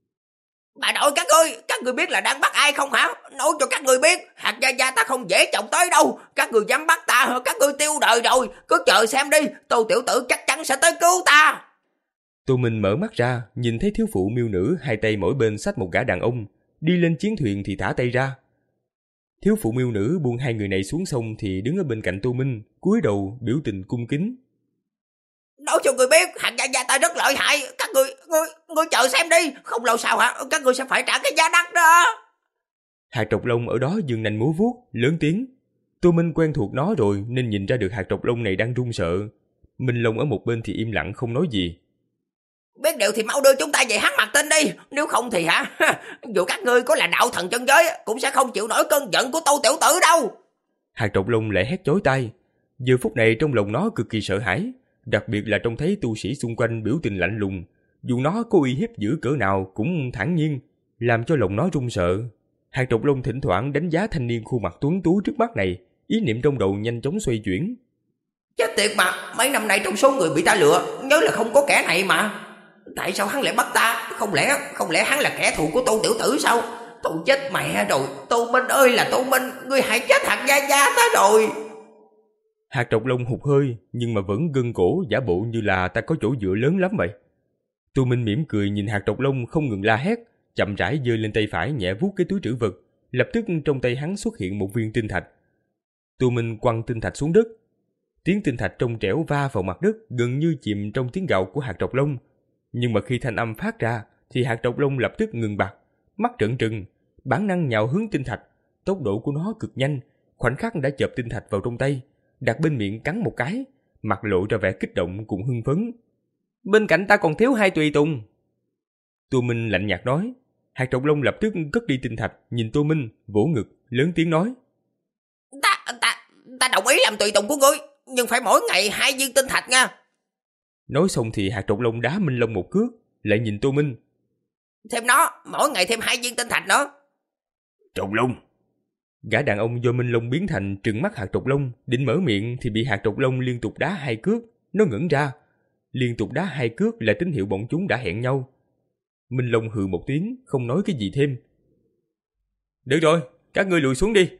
Bà nội các ngươi, các ngươi biết là đang bắt ai không hả? Nói cho các ngươi biết, hạt gia gia ta không dễ chồng tới đâu. Các ngươi dám bắt ta, các ngươi tiêu đời rồi. Cứ chờ xem đi, Tô tiểu tử chắc chắn sẽ tới cứu ta. Tô Minh mở mắt ra, nhìn thấy thiếu phụ miêu nữ hai tay mỗi bên xách một gã đàn ông, đi lên chiến thuyền thì thả tay ra. Thiếu phụ miêu nữ buông hai người này xuống sông thì đứng ở bên cạnh Tô Minh, cúi đầu biểu tình cung kính. Nói cho người biết, hạt gia gia ta rất lợi hại. Các người, người, người chờ xem đi. Không lâu sau hả, các người sẽ phải trả cái giá đắt đó. Hạt Trọc Lông ở đó giương nanh múa vuốt, lớn tiếng. Tô Minh quen thuộc nó rồi nên nhìn ra được Hạt Trọc Lông này đang run sợ. Minh Long ở một bên thì im lặng không nói gì. Biết điều thì mau đưa chúng ta về Hắc Mặt Tinh đi. Nếu không thì hả, dù các ngươi có là đạo thần chân giới cũng sẽ không chịu nổi cơn giận của Tô tiểu tử đâu. Hạt Trọc Lông lại hét chói tai. Giờ phút này trong lòng nó cực kỳ sợ hãi, đặc biệt là trông thấy tu sĩ xung quanh biểu tình lạnh lùng, dù nó có uy hiếp dữ cỡ nào cũng thản nhiên, làm cho lòng nó run sợ. Hạt Trọc Lông thỉnh thoảng đánh giá thanh niên khuôn mặt tuấn tú trước mắt này, ý niệm trong đầu nhanh chóng xoay chuyển. Chết tiệt mà, mấy năm nay trong số người bị ta lừa, nhớ là không có kẻ này mà. Tại sao hắn lại bắt ta? Không lẽ không lẽ hắn là kẻ thù của Tô tiểu tử sao? Tô chết mẹ rồi, Tô Minh ơi là Tô Minh, ngươi hại chết hạt gia gia ta rồi. Hạt Trọc Lông hụt hơi, nhưng mà vẫn gân cổ giả bộ như là ta có chỗ dựa lớn lắm vậy. Tô Minh mỉm cười nhìn Hạt Trọc Lông không ngừng la hét, chậm rãi giơ lên tay phải nhẹ vuốt cái túi trữ vật, lập tức trong tay hắn xuất hiện một viên tinh thạch. Tô Minh quăng tinh thạch xuống đất. Tiếng tinh thạch trong trẻo va vào mặt đất gần như chìm trong tiếng gào của Hạt Trọc Lông. Nhưng mà khi thanh âm phát ra thì Hạt Trọc Lông lập tức ngừng bặt, mắt trợn trừng, bản năng nhào hướng tinh thạch. Tốc độ của nó cực nhanh, khoảnh khắc đã chộp tinh thạch vào trong tay, đặt bên miệng cắn một cái, mặt lộ ra vẻ kích động cùng hưng phấn. Bên cạnh ta còn thiếu hai tùy tùng. Tô Minh lạnh nhạt nói. Hạt Trọc Lông lập tức cất đi tinh thạch, nhìn Tô Minh, vỗ ngực, lớn tiếng nói. Ta, ta, ta đồng ý làm tùy tùng của ngươi, nhưng phải mỗi ngày hai viên tinh thạch nha. Nói xong thì Hạt Trọc Lông đá Minh Long một cước, lại nhìn Tô Minh. Thêm nó, mỗi ngày thêm hai viên tinh thạch nữa. Trọc Lông. Gã đàn ông do Minh Long biến thành trừng mắt Hạt Trọc Lông, định mở miệng thì bị Hạt Trọc Lông liên tục đá hai cước, nó ngẩn ra. Liên tục đá hai cước là tín hiệu bọn chúng đã hẹn nhau. Minh Long hừ một tiếng, không nói cái gì thêm. Được rồi, các ngươi lùi xuống đi.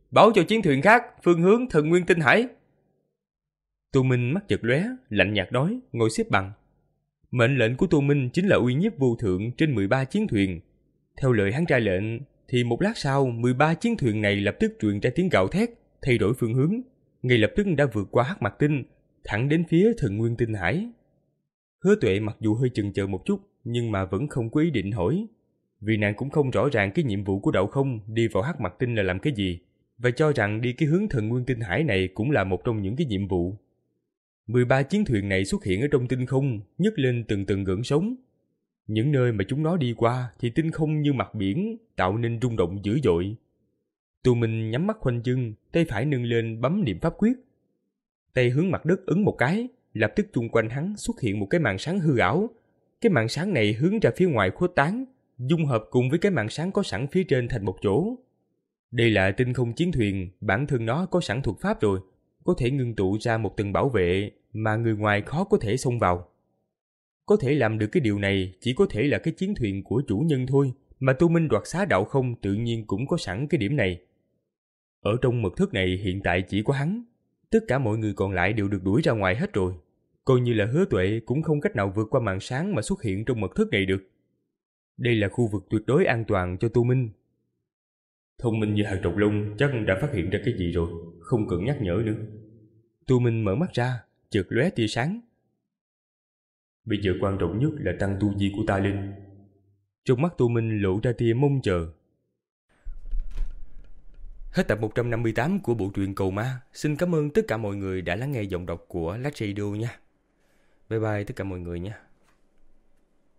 báo cho chiến thuyền khác phương hướng Thần Nguyên Tinh Hải. Tô Minh mắt chợt lóe, lạnh nhạt nói, ngồi xếp bằng. Mệnh lệnh của Tô Minh chính là uy nhiếp vô thượng trên mười ba chiến thuyền. Theo lời hắn ra lệnh, thì một lát sau, mười ba chiến thuyền này lập tức truyền ra tiếng gào thét, thay đổi phương hướng, ngay lập tức đã vượt qua Hắc Mặc Tinh, thẳng đến phía Thần Nguyên Tinh Hải. Hứa Tuệ mặc dù hơi chần chờ một chút, nhưng mà vẫn không có ý định hỏi, vì nàng cũng không rõ ràng cái nhiệm vụ của Đạo Không đi vào Hắc Mặc Tinh là làm cái gì, và cho rằng đi cái hướng Thần Nguyên Tinh Hải này cũng là một trong những cái nhiệm vụ. mười ba chiến thuyền này xuất hiện ở trong tinh không, nhấc lên từng từng gợn sóng. Những nơi mà chúng nó đi qua thì tinh không như mặt biển, tạo nên rung động dữ dội. Tô Minh nhắm mắt khoanh chân, tay phải nâng lên bấm niệm pháp quyết. Tay hướng mặt đất ấn một cái, lập tức chung quanh hắn xuất hiện một cái màn sáng hư ảo. Cái màn sáng này hướng ra phía ngoài khuếch tán, dung hợp cùng với cái màn sáng có sẵn phía trên thành một chỗ. Đây là tinh không chiến thuyền, bản thân nó có sẵn thuật pháp rồi, có thể ngưng tụ ra một tầng bảo vệ mà người ngoài khó có thể xông vào. Có thể làm được cái điều này chỉ có thể là cái chiến thuyền của chủ nhân thôi, mà Tô Minh đoạt xá Đạo Không tự nhiên cũng có sẵn cái điểm này. Ở trong mật thất này hiện tại chỉ có hắn, tất cả mọi người còn lại đều được đuổi ra ngoài hết rồi. Coi như là Hứa Tuệ cũng không cách nào vượt qua màn sáng mà xuất hiện trong mật thất này được. Đây là khu vực tuyệt đối an toàn cho Tô Minh. Thông minh như hạt trọc lông chắc đã phát hiện ra cái gì rồi, không cần nhắc nhở nữa. Tô Minh mở mắt ra, chợt lóe tia sáng. Bây giờ quan trọng nhất là tăng tu vi của ta lên. Trong mắt Tô Minh lộ ra tia mong chờ. Hết tập một trăm năm mươi tám của bộ truyện Cầu Ma. Xin cảm ơn tất cả mọi người đã lắng nghe giọng đọc của Lách Radio nha. Bye bye tất cả mọi người nha.